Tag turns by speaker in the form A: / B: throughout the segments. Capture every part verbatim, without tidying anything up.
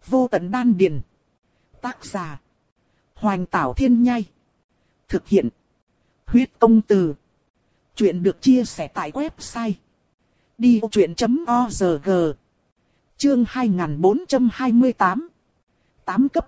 A: Vô tận đan điền. Tác giả. Hoành Tảo Thiên Nhai. Thực hiện. Huyết Công Từ. Chuyện được chia sẻ tại website đi vô chuyện chấm org. Chương hai nghìn bốn trăm hai mươi tám. tám cấp.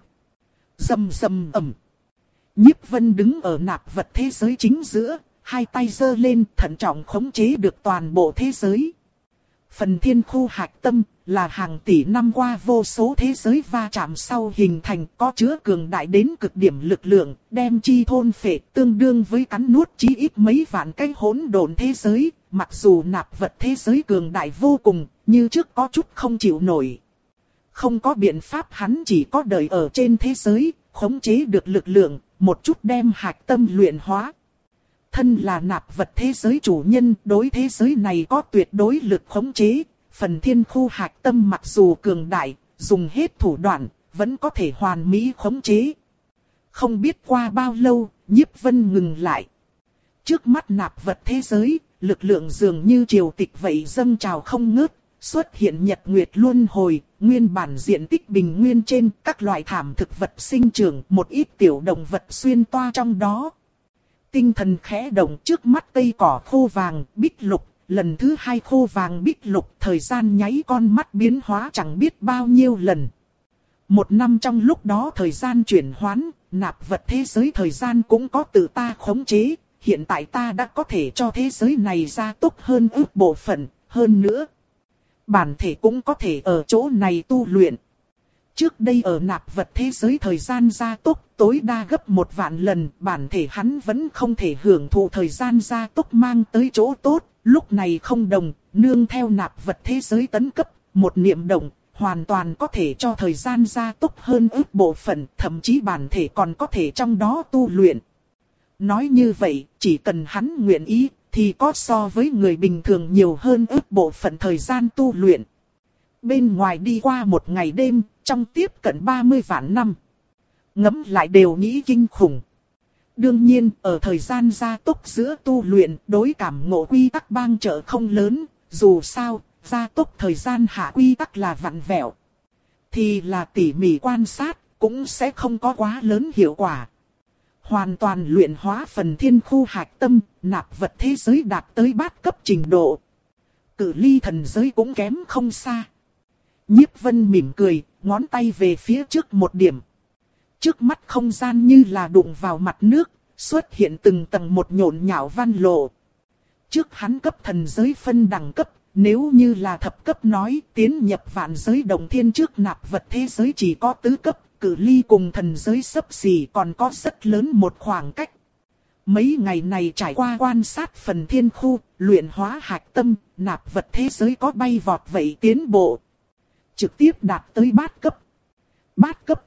A: Rầm rầm ầm. Nhiếp Vân đứng ở nạp vật thế giới chính giữa, hai tay giơ lên thận trọng khống chế được toàn bộ thế giới. Phần thiên khu hạch tâm là hàng tỷ năm qua vô số thế giới va chạm sau hình thành, có chứa cường đại đến cực điểm lực lượng, đem chi thôn phệ, tương đương với cắn nuốt chí ít mấy vạn cái hỗn độn thế giới. Mặc dù nạp vật thế giới cường đại vô cùng, như trước có chút không chịu nổi. Không có biện pháp, hắn chỉ có đợi ở trên thế giới, khống chế được lực lượng, một chút đem hạch tâm luyện hóa. Thân là nạp vật thế giới chủ nhân, đối thế giới này có tuyệt đối lực khống chế. Phần thiên khu hạch tâm mặc dù cường đại, dùng hết thủ đoạn, vẫn có thể hoàn mỹ khống chế. Không biết qua bao lâu, Nhiếp Vân ngừng lại. Trước mắt nạp vật thế giới, lực lượng dường như triều tịch vậy dâng trào không ngớt, xuất hiện nhật nguyệt luân hồi, nguyên bản diện tích bình nguyên trên các loại thảm thực vật sinh trưởng, một ít tiểu động vật xuyên toa trong đó. Tinh thần khẽ động, trước mắt cây cỏ khô vàng, bích lục, lần thứ hai khô vàng bích lục, thời gian nháy con mắt biến hóa chẳng biết bao nhiêu lần. Một năm trong lúc đó thời gian chuyển hoán, nạp vật thế giới thời gian cũng có tự ta khống chế, hiện tại ta đã có thể cho thế giới này gia tốc hơn ước bộ phận, hơn nữa. Bản thể cũng có thể ở chỗ này tu luyện. Trước đây ở nạp vật thế giới thời gian gia tốc tối đa gấp một vạn lần, bản thể hắn vẫn không thể hưởng thụ thời gian gia tốc mang tới chỗ tốt. Lúc này không đồng, nương theo nạp vật thế giới tấn cấp, một niệm động, hoàn toàn có thể cho thời gian gia tốc hơn ước bộ phận, thậm chí bản thể còn có thể trong đó tu luyện. Nói như vậy, chỉ cần hắn nguyện ý, thì có so với người bình thường nhiều hơn ước bộ phận thời gian tu luyện. Bên ngoài đi qua một ngày đêm, trong tiếp cận ba mươi vạn năm. Ngẫm lại đều nghĩ kinh khủng. Đương nhiên, ở thời gian gia tốc giữa tu luyện, đối cảm ngộ quy tắc bang trợ không lớn, dù sao, gia tốc thời gian hạ quy tắc là vặn vẹo. Thì là tỉ mỉ quan sát, cũng sẽ không có quá lớn hiệu quả. Hoàn toàn luyện hóa phần thiên khu hạch tâm, nạp vật thế giới đạt tới bát cấp trình độ. Cự ly thần giới cũng kém không xa. Nhiếp Vân mỉm cười, ngón tay về phía trước một điểm. Trước mắt không gian như là đụng vào mặt nước, xuất hiện từng tầng một nhộn nhạo văn lộ. Trước hắn cấp thần giới phân đẳng cấp, nếu như là thập cấp nói, tiến nhập vạn giới đồng thiên trước nạp vật thế giới chỉ có tứ cấp, cự ly cùng thần giới xấp xỉ còn có rất lớn một khoảng cách. Mấy ngày này trải qua quan sát phần thiên khu, luyện hóa hạch tâm, nạp vật thế giới có bay vọt vậy tiến bộ. Trực tiếp đạt tới bát cấp. Bát cấp.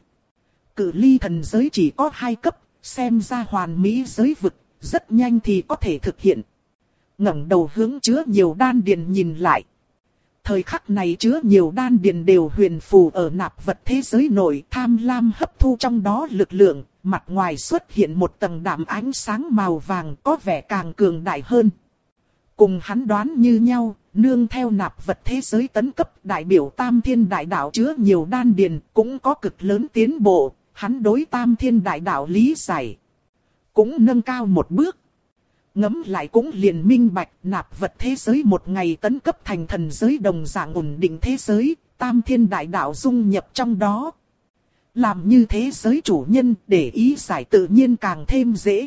A: Cự ly thần giới chỉ có hai cấp, xem ra hoàn mỹ giới vực, rất nhanh thì có thể thực hiện. Ngẩng đầu hướng chứa nhiều đan điền nhìn lại. Thời khắc này chứa nhiều đan điền đều huyền phù ở nạp vật thế giới nội, tham lam hấp thu trong đó lực lượng, mặt ngoài xuất hiện một tầng đạm ánh sáng màu vàng có vẻ càng cường đại hơn. Cùng hắn đoán như nhau, nương theo nạp vật thế giới tấn cấp, đại biểu Tam Thiên Đại Đạo chứa nhiều đan điền cũng có cực lớn tiến bộ, hắn đối Tam Thiên Đại Đạo lý giải cũng nâng cao một bước. Ngẫm lại cũng liền minh bạch, nạp vật thế giới một ngày tấn cấp thành thần giới đồng dạng ổn định thế giới, Tam Thiên Đại Đạo dung nhập trong đó. Làm như thế giới chủ nhân, để ý giải tự nhiên càng thêm dễ.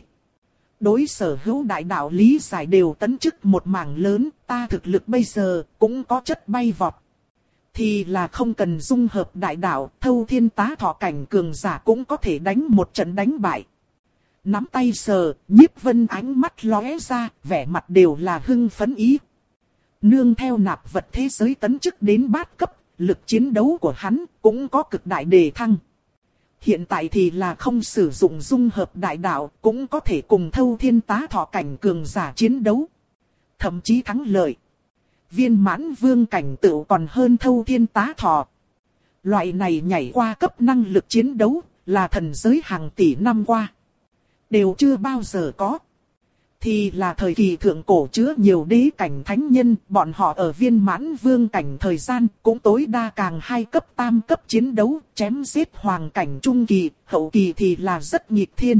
A: Đối sở hữu đại đạo lý giải đều tấn chức một mảng lớn, ta thực lực bây giờ cũng có chất bay vọt. Thì là không cần dung hợp đại đạo, thâu thiên tá thọ cảnh cường giả cũng có thể đánh một trận đánh bại. Nắm tay sờ, Nhiếp Vân ánh mắt lóe ra, vẻ mặt đều là hưng phấn ý. Nương theo nạp vật thế giới tấn chức đến bát cấp, lực chiến đấu của hắn cũng có cực đại đề thăng. Hiện tại thì là không sử dụng dung hợp đại đạo, cũng có thể cùng thâu thiên tá thọ cảnh cường giả chiến đấu. Thậm chí thắng lợi. Viên mãn vương cảnh tựu còn hơn thâu thiên tá thọ. Loại này nhảy qua cấp năng lực chiến đấu, là thần giới hàng tỷ năm qua đều chưa bao giờ có. thì là thời kỳ thượng cổ chứa nhiều đế cảnh thánh nhân, bọn họ ở viên mãn vương cảnh thời gian cũng tối đa càng hai cấp tam cấp chiến đấu, chém giết hoàng cảnh trung kỳ, hậu kỳ thì là rất nghịch thiên.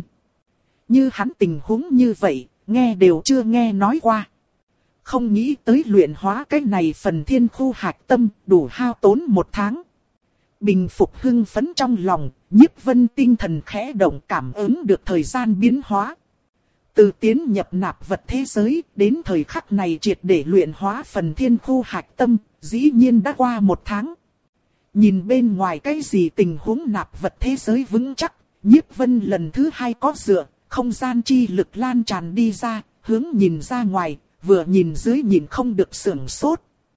A: Như hắn tình huống như vậy, nghe đều chưa nghe nói qua. Không nghĩ tới luyện hóa cái này phần thiên khu hạch tâm, đủ hao tốn một tháng. Bình phục hưng phấn trong lòng, Nhiếp Vân tinh thần khẽ động, cảm ứng được thời gian biến hóa. Từ tiến nhập nạp vật thế giới, đến thời khắc này triệt để luyện hóa phần thiên khu hạch tâm, dĩ nhiên đã qua một tháng. Nhìn bên ngoài cái gì tình huống nạp vật thế giới vững chắc, Nhiếp Vân lần thứ hai có dựa, không gian chi lực lan tràn đi ra, hướng nhìn ra ngoài, vừa nhìn dưới nhìn không được sưởng sốt.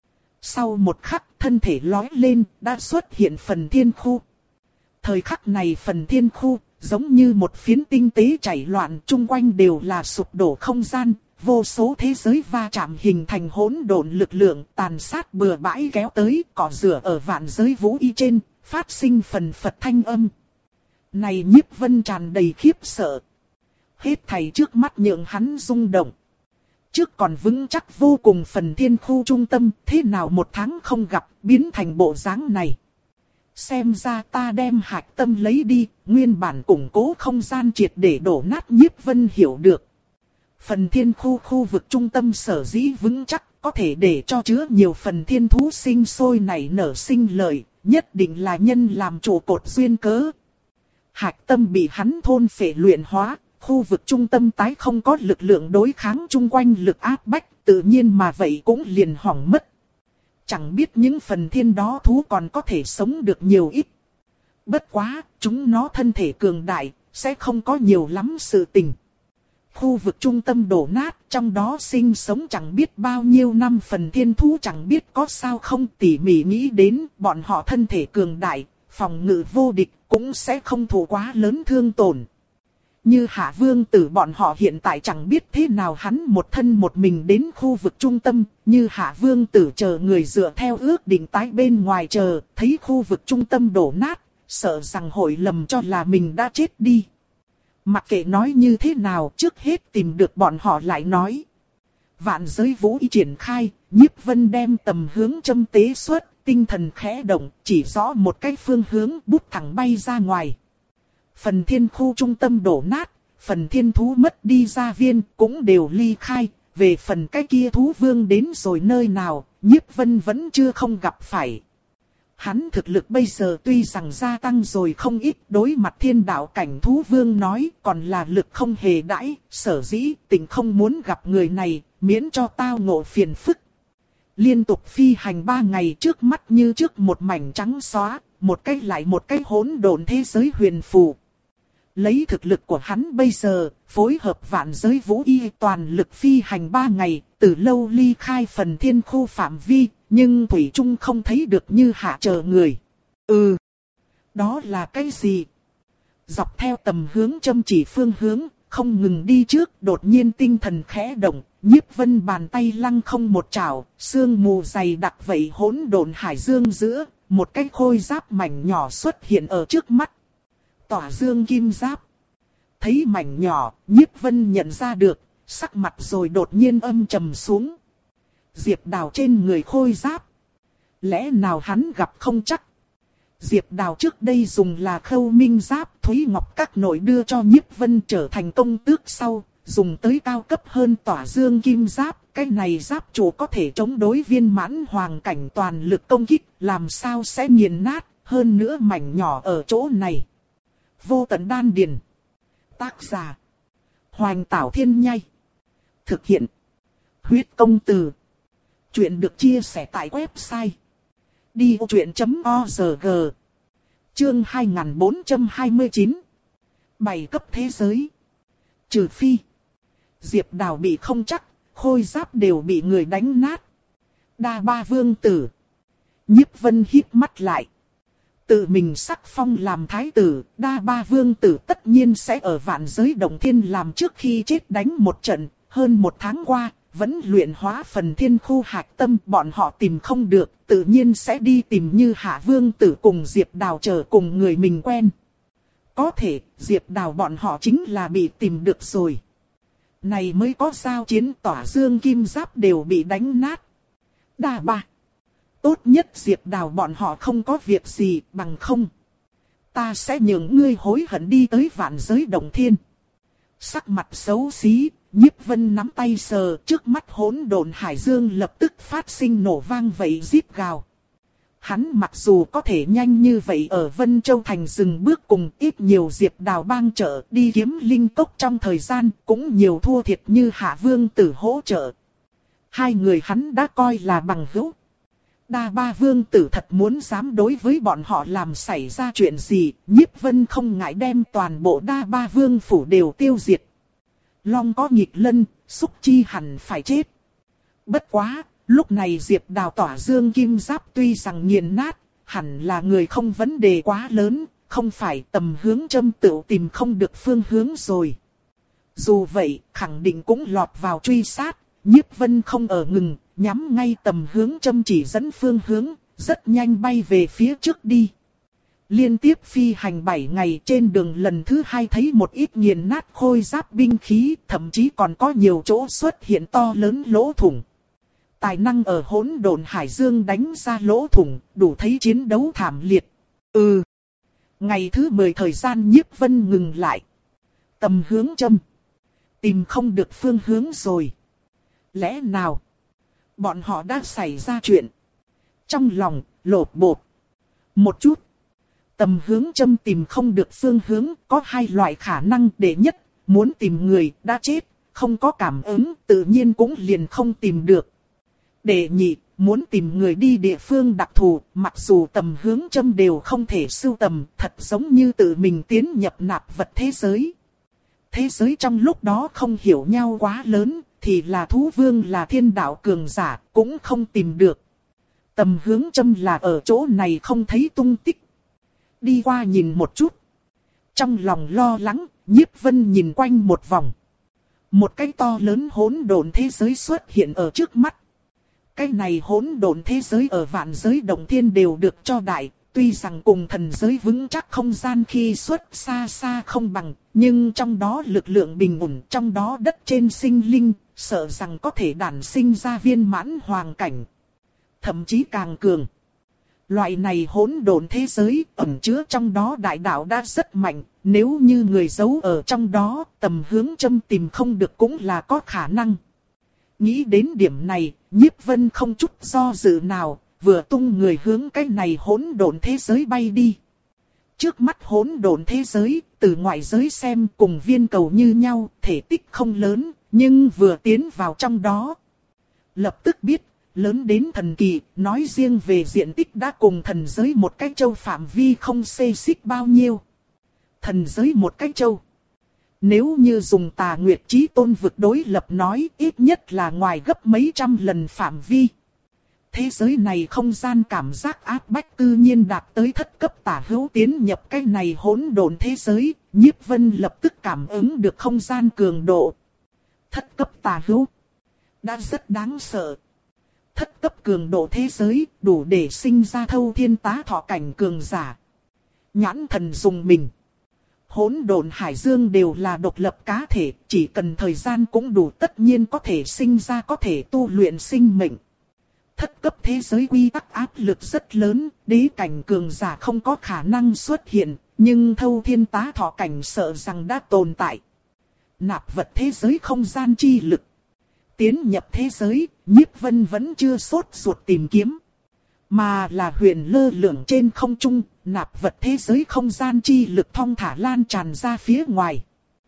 A: Sau một khắc, thân thể lói lên, đã xuất hiện phần thiên khu. Thời khắc này phần thiên khu, giống như một phiến tinh tế chảy loạn, chung quanh đều là sụp đổ không gian, vô số thế giới va chạm hình thành hỗn độn lực lượng, tàn sát bừa bãi kéo tới, cỏ rửa ở vạn giới vũ y trên, phát sinh phần phật thanh âm. Này Nhiếp Vân tràn đầy khiếp sợ. Hết thảy trước mắt nhượng hắn rung động. Trước còn vững chắc vô cùng phần thiên khu trung tâm, thế nào một tháng không gặp, biến thành bộ dáng này. Xem ra ta đem hạch tâm lấy đi, nguyên bản củng cố không gian triệt để đổ nát. Nhiếp Vân hiểu được. Phần thiên khu khu vực trung tâm sở dĩ vững chắc, có thể để cho chứa nhiều phần thiên thú sinh sôi nảy nở sinh lợi, nhất định là nhân làm trụ cột duyên cớ. Hạch tâm bị hắn thôn phệ luyện hóa, khu vực trung tâm tái không có lực lượng đối kháng chung quanh lực áp bách, tự nhiên mà vậy cũng liền hỏng mất. Chẳng biết những phần thiên đó thú còn có thể sống được nhiều ít. Bất quá, chúng nó thân thể cường đại, sẽ không có nhiều lắm sự tình. Khu vực trung tâm đổ nát, trong đó sinh sống chẳng biết bao nhiêu năm phần thiên thú chẳng biết có sao không, tỉ mỉ nghĩ đến, bọn họ thân thể cường đại, phòng ngự vô địch, cũng sẽ không thụ quá lớn thương tổn. Như Hạ Vương Tử bọn họ hiện tại chẳng biết thế nào, hắn một thân một mình đến khu vực trung tâm, như Hạ Vương Tử chờ người dựa theo ước định tái bên ngoài chờ, thấy khu vực trung tâm đổ nát, sợ rằng hội lầm cho là mình đã chết đi. Mặc kệ nói như thế nào, trước hết tìm được bọn họ lại nói. Vạn giới vũ y triển khai, Nhiếp Vân đem tầm hướng châm tế xuất, tinh thần khẽ động, chỉ rõ một cái phương hướng, bút thẳng bay ra ngoài. Phần thiên khu trung tâm đổ nát, phần thiên thú mất đi gia viên cũng đều ly khai, về phần cái kia thú vương đến rồi nơi nào, Nhiếp Vân vẫn chưa không gặp phải. Hắn thực lực bây giờ tuy rằng gia tăng rồi không ít, đối mặt thiên đạo cảnh thú vương nói còn là lực không hề đãi, sở dĩ tình không muốn gặp người này, miễn cho tao ngộ phiền phức. Liên tục phi hành ba ngày, trước mắt như trước một mảnh trắng xóa, một cái lại một cái hỗn độn thế giới huyền phù. Lấy thực lực của hắn bây giờ, phối hợp vạn giới vũ y toàn lực phi hành ba ngày, từ lâu ly khai phần thiên khu phạm vi, nhưng Thủy Trung không thấy được Như Hạ chờ người. Ừ, đó là cái gì? Dọc theo tầm hướng châm chỉ phương hướng, không ngừng đi trước, đột nhiên tinh thần khẽ động, Nhiếp Vân bàn tay lăng không một chảo, sương mù dày đặc vậy hỗn độn hải dương giữa, một cái khôi giáp mảnh nhỏ xuất hiện ở trước mắt. Tỏa dương kim giáp. Thấy mảnh nhỏ, Nhiếp Vân nhận ra được, sắc mặt rồi đột nhiên âm trầm xuống. Diệp Đào trên người khôi giáp. Lẽ nào hắn gặp không chắc? Diệp Đào trước đây dùng là khâu minh giáp, Thúy Ngọc các nội đưa cho Nhiếp Vân trở thành công tước sau, dùng tới cao cấp hơn tỏa dương kim giáp. Cái này giáp chủ có thể chống đối viên mãn hoàng cảnh toàn lực công kích, làm sao sẽ nghiền nát, hơn nữa mảnh nhỏ ở chỗ này. Vô tận đan điền. Tác giả: Hoành Tảo Thiên Nhai. Thực hiện: Huyết Công Từ. Chuyện được chia sẻ tại website đi ô chuyện chấm org. Chương hai nghìn bốn trăm hai mươi chín. Bảy cấp thế giới. Trừ phi Diệp Đào bị không chắc, khôi giáp đều bị người đánh nát. Đa Ba Vương Tử. Nhiếp Vân hít mắt lại. Tự mình sắc phong làm thái tử, Đa Ba Vương Tử tất nhiên sẽ ở vạn giới động thiên làm trước khi chết đánh một trận. Hơn một tháng qua, vẫn luyện hóa phần thiên khu hạch tâm, bọn họ tìm không được, tự nhiên sẽ đi tìm Như Hạ Vương Tử cùng Diệp Đào chờ cùng người mình quen. Có thể, Diệp Đào bọn họ chính là bị tìm được rồi. Này mới có giao chiến tỏa dương kim giáp đều bị đánh nát. Đa ba. Tốt nhất Diệp Đào bọn họ không có việc gì, bằng không ta sẽ nhường ngươi hối hận đi tới vạn giới động thiên. Sắc mặt xấu xí, Nhiếp Vân nắm tay sờ, trước mắt hỗn độn hải dương lập tức phát sinh nổ vang vậy rít gào. Hắn mặc dù có thể nhanh như vậy ở Vân Châu Thành dừng bước cùng ít nhiều Diệp Đào bang trợ đi kiếm linh cốc trong thời gian, cũng nhiều thua thiệt như Hạ Vương Tử hỗ trợ. Hai người hắn đã coi là bằng hữu. Đa Ba Vương Tử thật muốn dám đối với bọn họ làm xảy ra chuyện gì, Nhiếp Vân không ngại đem toàn bộ Đa Ba Vương phủ đều tiêu diệt. Long có nghịch lân, Xúc Chi hẳn phải chết. Bất quá, lúc này Diệp Đào tỏa dương kim giáp tuy rằng nghiền nát, hẳn là người không vấn đề quá lớn, không phải tầm hướng châm tựu tìm không được phương hướng rồi. Dù vậy, khẳng định cũng lọt vào truy sát, Nhiếp Vân không ở ngừng, nhắm ngay tầm hướng châm chỉ dẫn phương hướng, rất nhanh bay về phía trước đi. Liên tiếp phi hành bảy ngày trên đường lần thứ hai thấy một ít nghiền nát khôi giáp binh khí, thậm chí còn có nhiều chỗ xuất hiện to lớn lỗ thủng. Tài năng ở hỗn độn hải dương đánh ra lỗ thủng, đủ thấy chiến đấu thảm liệt. Ừ. Ngày thứ mười thời gian Nhiếp Vân ngừng lại. Tầm hướng châm. Tìm không được phương hướng rồi. Lẽ nào bọn họ đã xảy ra chuyện? Trong lòng, lột bột. Một chút. Tầm hướng châm tìm không được phương hướng, có hai loại khả năng. Đệ nhất, muốn tìm người đã chết, không có cảm ứng, tự nhiên cũng liền không tìm được. Đệ nhị, muốn tìm người đi địa phương đặc thù, mặc dù tầm hướng châm đều không thể sưu tầm, thật giống như tự mình tiến nhập nạp vật thế giới. Thế giới trong lúc đó không hiểu nhau quá lớn, thì là thú vương là thiên đạo cường giả, cũng không tìm được. Tầm hướng châm là ở chỗ này không thấy tung tích. Đi qua nhìn một chút. Trong lòng lo lắng, Nhiếp Vân nhìn quanh một vòng. Một cái to lớn hỗn độn thế giới xuất hiện ở trước mắt. Cái này hỗn độn thế giới ở vạn giới động thiên đều được cho đại, tuy rằng cùng thần giới vững chắc không gian khi xuất xa xa không bằng, nhưng trong đó lực lượng bình ổn, trong đó đất trên sinh linh, sợ rằng có thể đản sinh ra viên mãn hoàng cảnh. Thậm chí càng cường. Loại này hỗn độn thế giới ẩn chứa trong đó đại đạo đã rất mạnh, nếu như người giấu ở trong đó, tầm hướng châm tìm không được cũng là có khả năng. Nghĩ đến điểm này, Nhiếp Vân không chút do dự nào, vừa tung người hướng cái này hỗn độn thế giới bay đi. Trước mắt hỗn độn thế giới, từ ngoại giới xem cùng viên cầu như nhau, thể tích không lớn, nhưng vừa tiến vào trong đó. Lập tức biết, lớn đến thần kỳ, nói riêng về diện tích đã cùng thần giới một cái châu phạm vi không xê xích bao nhiêu. Thần giới một cái châu. Nếu như dùng Tà Nguyệt Chí Tôn vực đối lập nói, ít nhất là ngoài gấp mấy trăm lần phạm vi. Thế giới này không gian cảm giác áp bách tự nhiên đạt tới thất cấp tả hữu tiến nhập cái này hỗn độn thế giới, Nhiếp Vân lập tức cảm ứng được không gian cường độ. Thất cấp tả hữu đã rất đáng sợ. Thất cấp cường độ thế giới đủ để sinh ra thâu thiên tá thọ cảnh cường giả. Nhãn thần dùng mình. Hỗn độn hải dương đều là độc lập cá thể, chỉ cần thời gian cũng đủ tất nhiên có thể sinh ra có thể tu luyện sinh mệnh. Thất cấp thế giới quy tắc áp lực rất lớn, đế cảnh cường giả không có khả năng xuất hiện, nhưng thâu thiên tá thọ cảnh sợ rằng đã tồn tại. Nạp vật thế giới không gian chi lực. Tiến nhập thế giới, Nhiếp Vân vẫn chưa sốt ruột tìm kiếm. Mà là huyền lơ lửng trên không trung, nạp vật thế giới không gian chi lực thong thả lan tràn ra phía ngoài.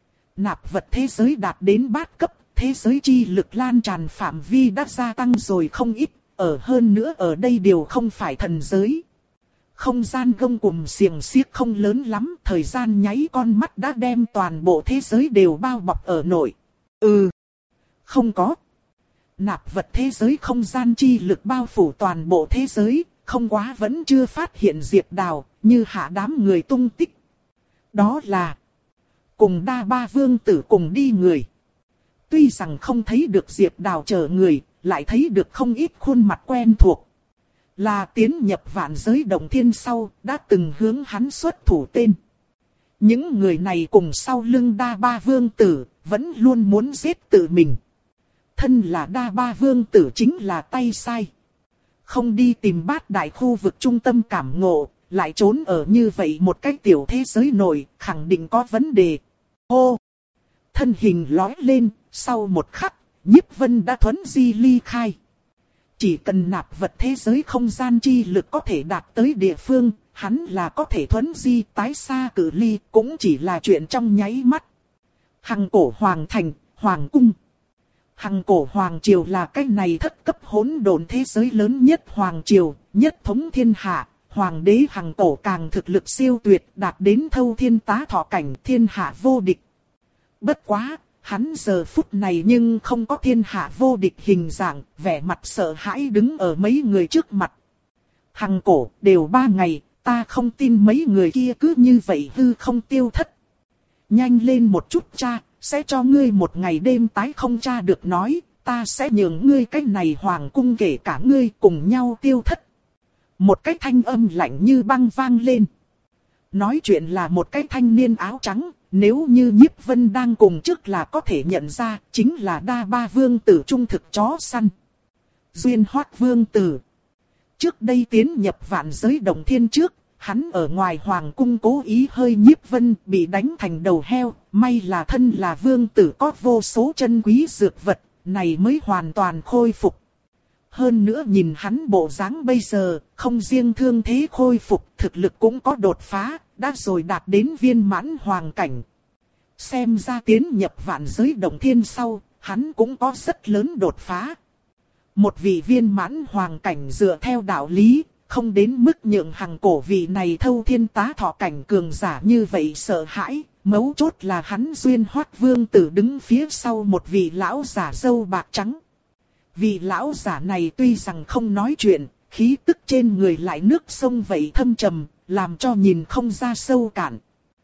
A: Nạp vật thế giới đạt đến bát cấp, thế giới chi lực lan tràn phạm vi đã gia tăng rồi không ít, ở hơn nữa ở đây đều không phải thần giới. Không gian gông cùm xiềng xiếc không lớn lắm, thời gian nháy con mắt đã đem toàn bộ thế giới đều bao bọc ở nội. Ừ, không có. Nạp vật thế giới không gian chi lực bao phủ toàn bộ thế giới, không quá vẫn chưa phát hiện Diệp Đào, như hạ đám người tung tích. Đó là cùng Đa Ba Vương Tử cùng đi người. Tuy rằng không thấy được Diệp Đào chờ người, lại thấy được không ít khuôn mặt quen thuộc. Là tiến nhập vạn giới động thiên sau, đã từng hướng hắn xuất thủ tên. Những người này cùng sau lưng Đa Ba Vương Tử, vẫn luôn muốn giết tự mình. Thân là Đa Ba Vương Tử chính là tay sai. Không đi tìm Bát Đại khu vực trung tâm cảm ngộ, lại trốn ở như vậy một cái tiểu thế giới nội, khẳng định có vấn đề. Ô! Thân hình lói lên, sau một khắc, Nhiếp Vân đã thuấn di ly khai. Chỉ cần nạp vật thế giới không gian chi lực có thể đạt tới địa phương, hắn là có thể thuấn di tái xa cự ly, cũng chỉ là chuyện trong nháy mắt. Hằng cổ hoàng thành, hoàng cung. Hằng cổ hoàng triều là cái này thất cấp hỗn độn thế giới lớn nhất hoàng triều, nhất thống thiên hạ. Hoàng đế Hằng cổ càng thực lực siêu tuyệt, đạt đến thâu thiên tá thọ cảnh, thiên hạ vô địch. Bất quá, hắn giờ phút này nhưng không có thiên hạ vô địch hình dạng, vẻ mặt sợ hãi đứng ở mấy người trước mặt. Hằng cổ, đều ba ngày, ta không tin mấy người kia cứ như vậy hư không tiêu thất. Nhanh lên một chút cha, sẽ cho ngươi một ngày đêm tái không cha được nói, ta sẽ nhường ngươi cái này hoàng cung kể cả ngươi cùng nhau tiêu thất. Một cái thanh âm lạnh như băng vang lên. Nói chuyện là một cái thanh niên áo trắng, nếu như Nhiếp Vân đang cùng trước là có thể nhận ra, chính là Đa Ba Vương Tử trung thực chó săn. Duyên Hoát Vương Tử. Trước đây tiến nhập vạn giới động thiên trước, hắn ở ngoài hoàng cung cố ý hơi Nhiếp Vân bị đánh thành đầu heo, may là thân là vương tử có vô số chân quý dược vật, này mới hoàn toàn khôi phục. Hơn nữa nhìn hắn bộ dáng bây giờ, không riêng thương thế khôi phục, thực lực cũng có đột phá, đã rồi đạt đến viên mãn hoàng cảnh. Xem ra tiến nhập vạn giới động thiên sau, hắn cũng có rất lớn đột phá. Một vị viên mãn hoàng cảnh dựa theo đạo lý, không đến mức nhượng Hằng cổ vị này thâu thiên tá thọ cảnh cường giả như vậy sợ hãi, mấu chốt là hắn Duyên Hoát Vương Tử đứng phía sau một vị lão giả râu bạc trắng. Vị lão giả này tuy rằng không nói chuyện, khí tức trên người lại nước sông vậy thâm trầm, làm cho nhìn không ra sâu cạn.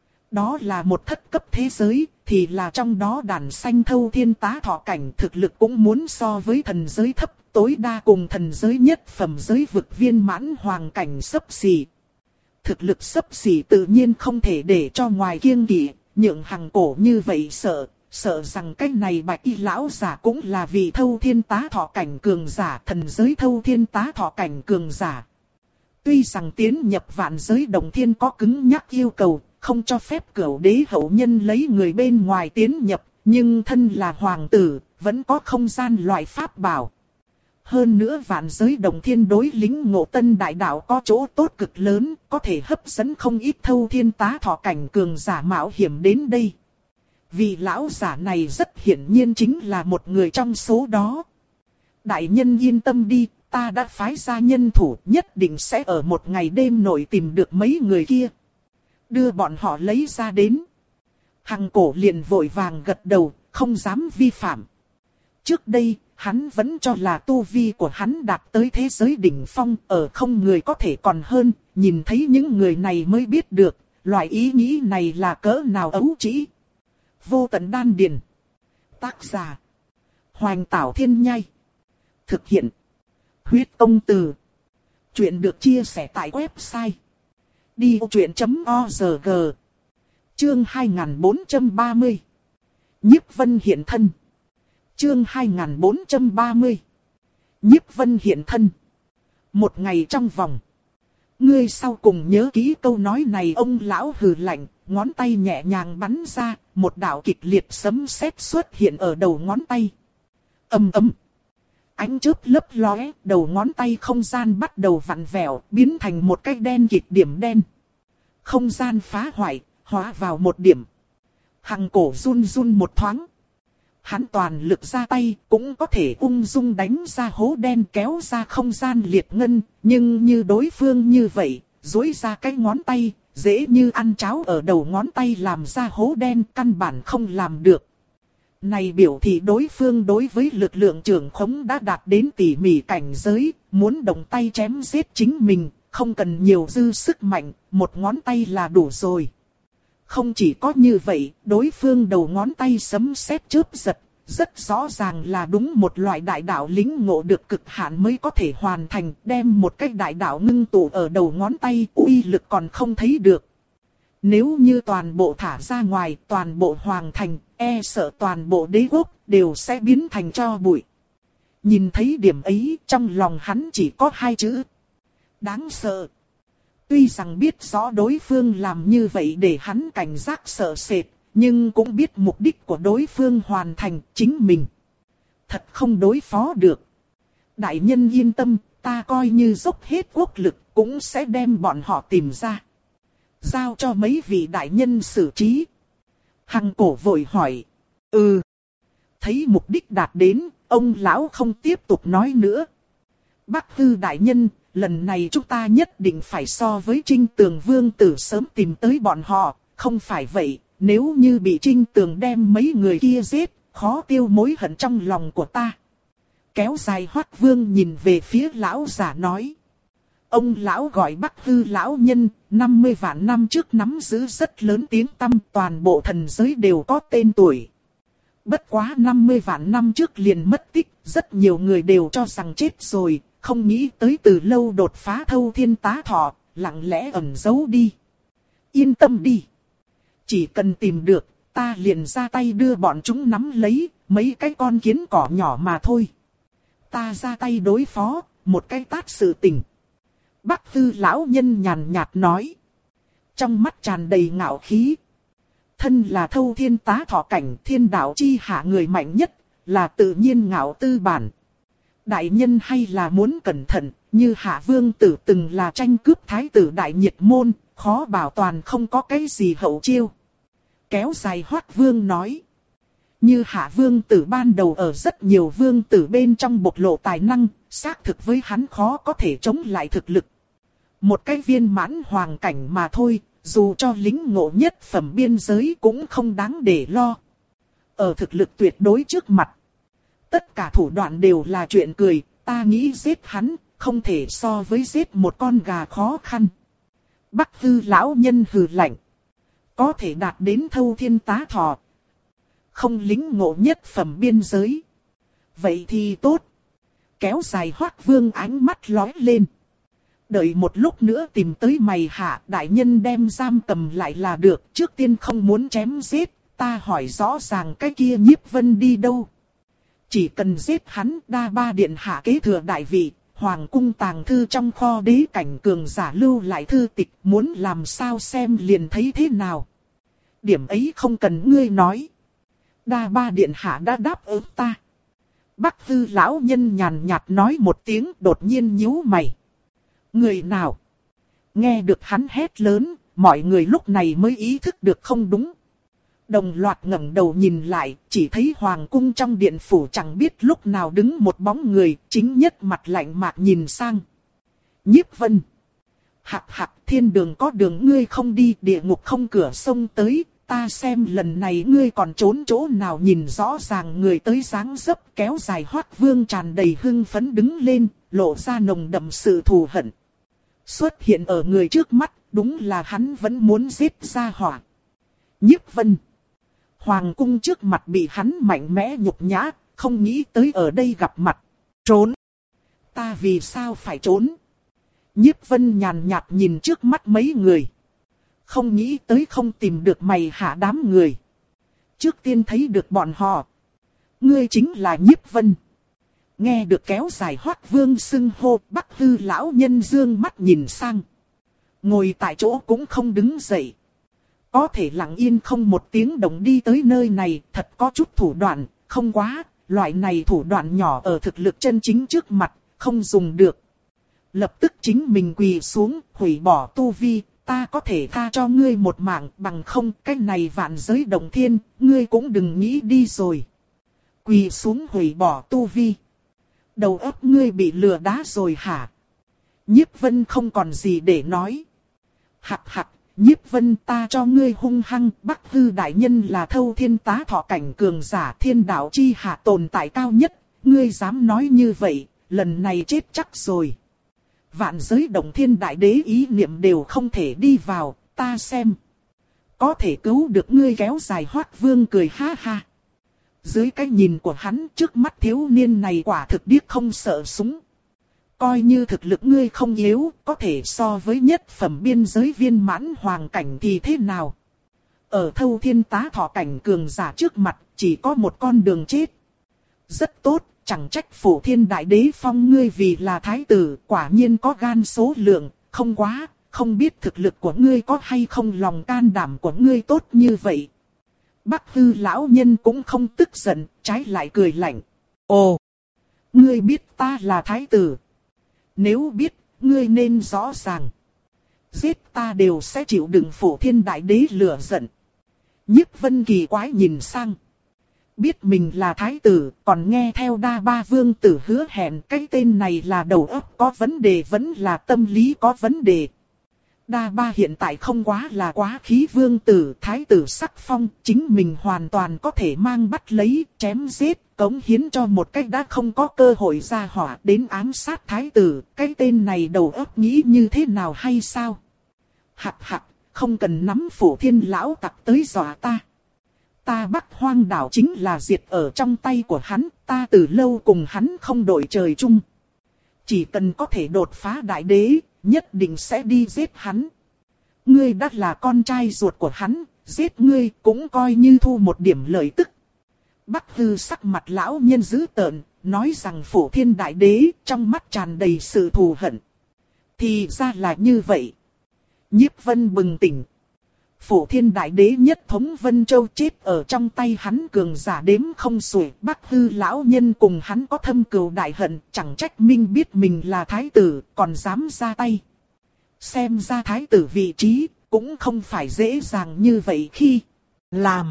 A: Đó là một thất cấp thế giới, thì là trong đó đàn xanh thâu thiên tá thọ cảnh thực lực cũng muốn so với thần giới thấp, tối đa cùng thần giới nhất phẩm giới vực viên mãn hoàng cảnh xấp xỉ. Thực lực xấp xỉ tự nhiên không thể để cho ngoài kiêng kỵ, nhượng Hằng cổ như vậy sợ, sợ rằng cái này bạch y lão giả cũng là vị thâu thiên tá thọ cảnh cường giả, thần giới thâu thiên tá thọ cảnh cường giả. Tuy rằng tiến nhập vạn giới đồng thiên có cứng nhắc yêu cầu, không cho phép cửu đế hậu nhân lấy người bên ngoài tiến nhập, nhưng thân là hoàng tử, vẫn có không gian loại pháp bảo. Hơn nữa vạn giới đồng thiên đối lính ngộ tân đại đạo có chỗ tốt cực lớn, có thể hấp dẫn không ít thâu thiên tá thọ cảnh cường giả mạo hiểm đến đây. Vị lão giả này rất hiển nhiên chính là một người trong số đó. Đại nhân yên tâm đi, ta đã phái ra nhân thủ nhất định sẽ ở một ngày đêm nội tìm được mấy người kia. Đưa bọn họ lấy ra đến. Hằng cổ liền vội vàng gật đầu, không dám vi phạm. Trước đây, hắn vẫn cho là tu vi của hắn đạt tới thế giới đỉnh phong, ở không người có thể còn hơn, nhìn thấy những người này mới biết được, loại ý nghĩ này là cỡ nào ấu trĩ. Vô tận đan điền. Tác giả. Hoành Tảo Thiên Nhai. Thực hiện. Huyết Công Từ. Chuyện được chia sẻ tại website. đi ô chuyện chấm o rờ giê. Chương hai nghìn bốn trăm ba mươi. Nhiếp Vân hiện thân. Chương hai nghìn bốn trăm ba mươi. Nhiếp Vân hiện thân. Một ngày trong vòng. Ngươi sau cùng nhớ kỹ câu nói này, ông lão hừ lạnh, ngón tay nhẹ nhàng bắn ra, một đạo kịch liệt sấm sét xuất hiện ở đầu ngón tay. Ầm ầm. Ánh chớp lấp lóe, đầu ngón tay không gian bắt đầu vặn vẹo, biến thành một cái đen kịt điểm đen. Không gian phá hoại, hóa vào một điểm. Hằng cổ run run một thoáng. Hắn toàn lực ra tay, cũng có thể ung dung đánh ra hố đen kéo ra không gian liệt ngân, nhưng như đối phương như vậy, duỗi ra cái ngón tay, dễ như ăn cháo ở đầu ngón tay làm ra hố đen, căn bản không làm được. Này biểu thị đối phương đối với lực lượng trưởng khống đã đạt đến tỉ mỉ cảnh giới, muốn động tay chém giết chính mình, không cần nhiều dư sức mạnh, một ngón tay là đủ rồi. Không chỉ có như vậy, đối phương đầu ngón tay sấm sét chớp giật, rất rõ ràng là đúng một loại đại đạo lĩnh ngộ được cực hạn mới có thể hoàn thành, đem một cái đại đạo ngưng tụ ở đầu ngón tay, uy lực còn không thấy được. Nếu như toàn bộ thả ra ngoài, toàn bộ hoàng thành, e sợ toàn bộ đế quốc đều sẽ biến thành tro bụi. Nhìn thấy điểm ấy, trong lòng hắn chỉ có hai chữ. Đáng sợ. Tuy rằng biết rõ đối phương làm như vậy để hắn cảnh giác sợ sệt, nhưng cũng biết mục đích của đối phương hoàn thành chính mình. Thật không đối phó được. Đại nhân yên tâm, ta coi như dốc hết quốc lực cũng sẽ đem bọn họ tìm ra. Giao cho mấy vị đại nhân xử trí. Hằng cổ vội hỏi. Ừ. Thấy mục đích đạt đến, ông lão không tiếp tục nói nữa. Bắc Hư đại nhân, lần này chúng ta nhất định phải so với Trinh Tường Vương tử sớm tìm tới bọn họ. Không phải vậy, nếu như bị Trinh Tường đem mấy người kia giết, khó tiêu mối hận trong lòng của ta. Kéo dài Hoắc Vương nhìn về phía lão giả nói. Ông lão gọi Bắc Hư lão nhân, năm mươi vạn năm trước nắm giữ rất lớn tiếng tăm, toàn bộ thần giới đều có tên tuổi. Bất quá năm mươi vạn năm trước liền mất tích, rất nhiều người đều cho rằng chết rồi, không nghĩ tới từ lâu đột phá thâu thiên tá thọ, lặng lẽ ẩn giấu đi. Yên tâm đi. Chỉ cần tìm được, ta liền ra tay đưa bọn chúng nắm lấy, mấy cái con kiến cỏ nhỏ mà thôi. Ta ra tay đối phó, một cái tát sự tình. Bắc Hư lão nhân nhàn nhạt nói. Trong mắt tràn đầy ngạo khí. Thân là thâu thiên tá thọ cảnh thiên đạo chi hạ người mạnh nhất, là tự nhiên ngạo tư bản. Đại nhân hay là muốn cẩn thận, như Hạ Vương tử từng là tranh cướp thái tử đại nhiệt môn, khó bảo toàn không có cái gì hậu chiêu. Kéo dài Hoắc Vương nói. Như Hạ Vương tử ban đầu ở rất nhiều vương tử bên trong bộc lộ tài năng, xác thực với hắn khó có thể chống lại thực lực. Một cái viên mãn hoàng cảnh mà thôi, dù cho lính ngộ nhất phẩm biên giới cũng không đáng để lo. Ở thực lực tuyệt đối trước mặt, tất cả thủ đoạn đều là chuyện cười, ta nghĩ giết hắn, không thể so với giết một con gà khó khăn. Bắc Hư lão nhân hừ lạnh. Có thể đạt đến thâu thiên tá thọ. Không lính ngộ nhất phẩm biên giới. Vậy thì tốt. Kéo dài Hoắc Vương ánh mắt lóe lên. Đợi một lúc nữa tìm tới mày hạ, đại nhân đem giam cầm lại là được. Trước tiên không muốn chém giết, ta hỏi rõ ràng cái kia Nhiếp Vân đi đâu. Chỉ cần giết hắn, Đa Ba điện hạ kế thừa đại vị, hoàng cung tàng thư trong kho đế cảnh cường giả lưu lại thư tịch, muốn làm sao xem liền thấy thế nào. Điểm ấy không cần ngươi nói. Đa Ba điện hạ đã đáp ứng ta. Bắc Hư lão nhân nhàn nhạt nói một tiếng, đột nhiên nhíu mày. Người nào? Nghe được hắn hét lớn, mọi người lúc này mới ý thức được không đúng. Đồng loạt ngẩng đầu nhìn lại, chỉ thấy hoàng cung trong điện phủ chẳng biết lúc nào đứng một bóng người, chính nhất mặt lạnh mạc nhìn sang. Nhiếp Vân. Hạc hạc, thiên đường có đường ngươi không đi, địa ngục không cửa sông tới, ta xem lần này ngươi còn trốn chỗ nào. Nhìn rõ ràng người tới dáng dấp, kéo dài Hoắc Vương tràn đầy hưng phấn đứng lên, lộ ra nồng đậm sự thù hận. Xuất hiện ở người trước mắt, đúng là hắn vẫn muốn giết ra hỏa. Nhiếp Vân. Hoàng cung trước mặt bị hắn mạnh mẽ nhục nhã, không nghĩ tới ở đây gặp mặt. Trốn. Ta vì sao phải trốn? Nhiếp Vân nhàn nhạt nhìn trước mắt mấy người. Không nghĩ tới không tìm được mày hạ đám người. Trước tiên thấy được bọn họ. Ngươi chính là Nhiếp Vân. Nghe được kéo dài Hoắc Vương xưng hô, Bắc Hư lão nhân dương mắt nhìn sang. Ngồi tại chỗ cũng không đứng dậy. Có thể lặng yên không một tiếng động đi tới nơi này, thật có chút thủ đoạn, không quá, loại này thủ đoạn nhỏ ở thực lực chân chính trước mặt, không dùng được. Lập tức chính mình quỳ xuống, hủy bỏ tu vi, ta có thể tha cho ngươi một mạng, bằng không, cái này vạn giới động thiên, ngươi cũng đừng nghĩ đi rồi. Quỳ xuống hủy bỏ tu vi. Đầu óc ngươi bị lừa đá rồi hả? Nhiếp Vân không còn gì để nói. Hạc hạc. Nhiếp Vân, ta cho ngươi hung hăng, Bắc Hư đại nhân là thâu thiên tá thọ cảnh cường giả thiên đạo chi hạ tồn tại cao nhất, ngươi dám nói như vậy, lần này chết chắc rồi. Vạn giới động thiên đại đế ý niệm đều không thể đi vào, ta xem. Có thể cứu được ngươi. Kéo dài Hoắc Vương cười ha ha. Dưới cái nhìn của hắn, trước mắt thiếu niên này quả thực điếc không sợ súng. coi như thực lực ngươi không yếu, có thể so với nhất phẩm biên giới viên mãn hoàng cảnh thì thế nào? Ở Thâu Thiên Tá Thọ cảnh cường giả trước mặt, chỉ có một con đường chết. Rất tốt, chẳng trách Phổ Thiên Đại Đế phong ngươi vì là thái tử, quả nhiên có gan số lượng, không quá, không biết thực lực của ngươi có hay không, lòng can đảm của ngươi tốt như vậy. Bắc Hư lão nhân cũng không tức giận, trái lại cười lạnh. Ồ, ngươi biết ta là thái tử. Nếu biết, ngươi nên rõ ràng. Giết ta đều sẽ chịu đựng Phổ Thiên Đại Đế lửa giận. Nhiếp Vân kỳ quái nhìn sang. Biết mình là thái tử, còn nghe theo Đa Ba Vương tử hứa hẹn, cái tên này là đầu óc có vấn đề vẫn là tâm lý có vấn đề. Đa Ba hiện tại không quá là quá khí vương tử, thái tử sắc phong, chính mình hoàn toàn có thể mang bắt lấy, chém giết, cống hiến cho một cách đã không có cơ hội ra hỏa đến ám sát thái tử, cái tên này đầu óc nghĩ như thế nào hay sao? Hạc hạc, không cần nắm Phổ Thiên lão tặc tới dọa ta. Ta Bắc Hoang đảo chính là diệt ở trong tay của hắn, ta từ lâu cùng hắn không đội trời chung. Chỉ cần có thể đột phá đại đế, nhất định sẽ đi giết hắn. Ngươi đã là con trai ruột của hắn, giết ngươi cũng coi như thu một điểm lợi tức. Bắc Hư sắc mặt lão nhân dữ tợn, nói rằng Phổ Thiên Đại Đế trong mắt tràn đầy sự thù hận. Thì ra là như vậy. Nhiếp Vân bừng tỉnh. Phổ Thiên Đại Đế nhất thống Vân Châu chết ở trong tay hắn cường giả đếm không xuể. Bắc Hư lão nhân cùng hắn có thâm cừu đại hận, chẳng trách minh biết mình là thái tử, còn dám ra tay. Xem ra thái tử vị trí, cũng không phải dễ dàng như vậy khi làm.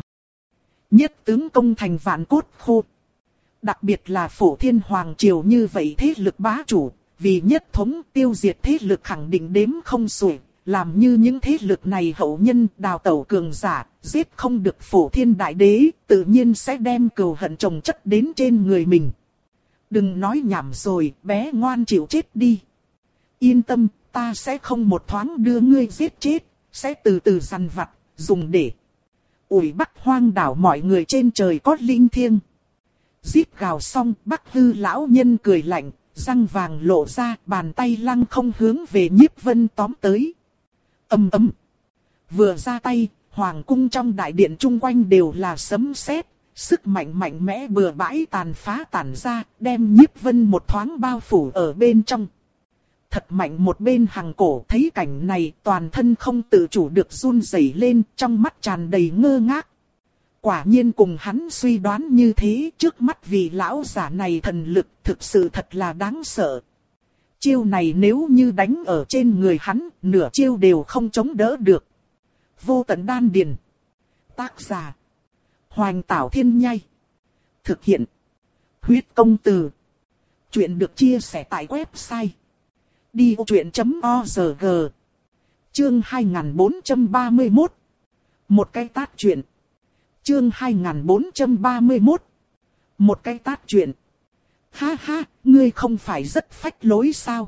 A: Nhất tướng công thành vạn cốt khô. Đặc biệt là Phổ Thiên Hoàng Triều như vậy thế lực bá chủ, vì nhất thống tiêu diệt thế lực khẳng định đếm không xuể. Làm như những thế lực này hậu nhân đào tẩu cường giả, giết không được Phổ Thiên Đại Đế, tự nhiên sẽ đem cừu hận chồng chất đến trên người mình. Đừng nói nhảm rồi, bé ngoan chịu chết đi. Yên tâm, ta sẽ không một thoáng đưa ngươi giết chết, sẽ từ từ săn vặt, dùng để ủi Bắc Hoang đảo mọi người trên trời có linh thiêng. Giết gào xong, Bắc Hư lão nhân cười lạnh, răng vàng lộ ra, bàn tay lăng không hướng về Nhiếp Vân tóm tới. Ầm ầm. Vừa ra tay, hoàng cung trong đại điện chung quanh đều là sấm sét, sức mạnh mạnh mẽ bừa bãi tàn phá tản ra, đem Nhiếp Vân một thoáng bao phủ ở bên trong. Thật mạnh một bên Hằng Cổ thấy cảnh này, toàn thân không tự chủ được run rẩy lên, trong mắt tràn đầy ngơ ngác. Quả nhiên cùng hắn suy đoán như thế, trước mắt vị lão giả này thần lực thực sự thật là đáng sợ. Chiêu này nếu như đánh ở trên người hắn, nửa chiêu đều không chống đỡ được. Vô tận đan điền. Tác giả: Hoành Tảo Thiên Nhai. Thực hiện: Huyết Công Từ. Chuyện được chia sẻ tại website đi ô chuyện chấm org. Chương hai nghìn bốn trăm ba mươi mốt. Một cái tát chuyện. Chương hai nghìn bốn trăm ba mươi mốt. Một cái tát chuyện. Ha ha, ngươi không phải rất phách lối sao?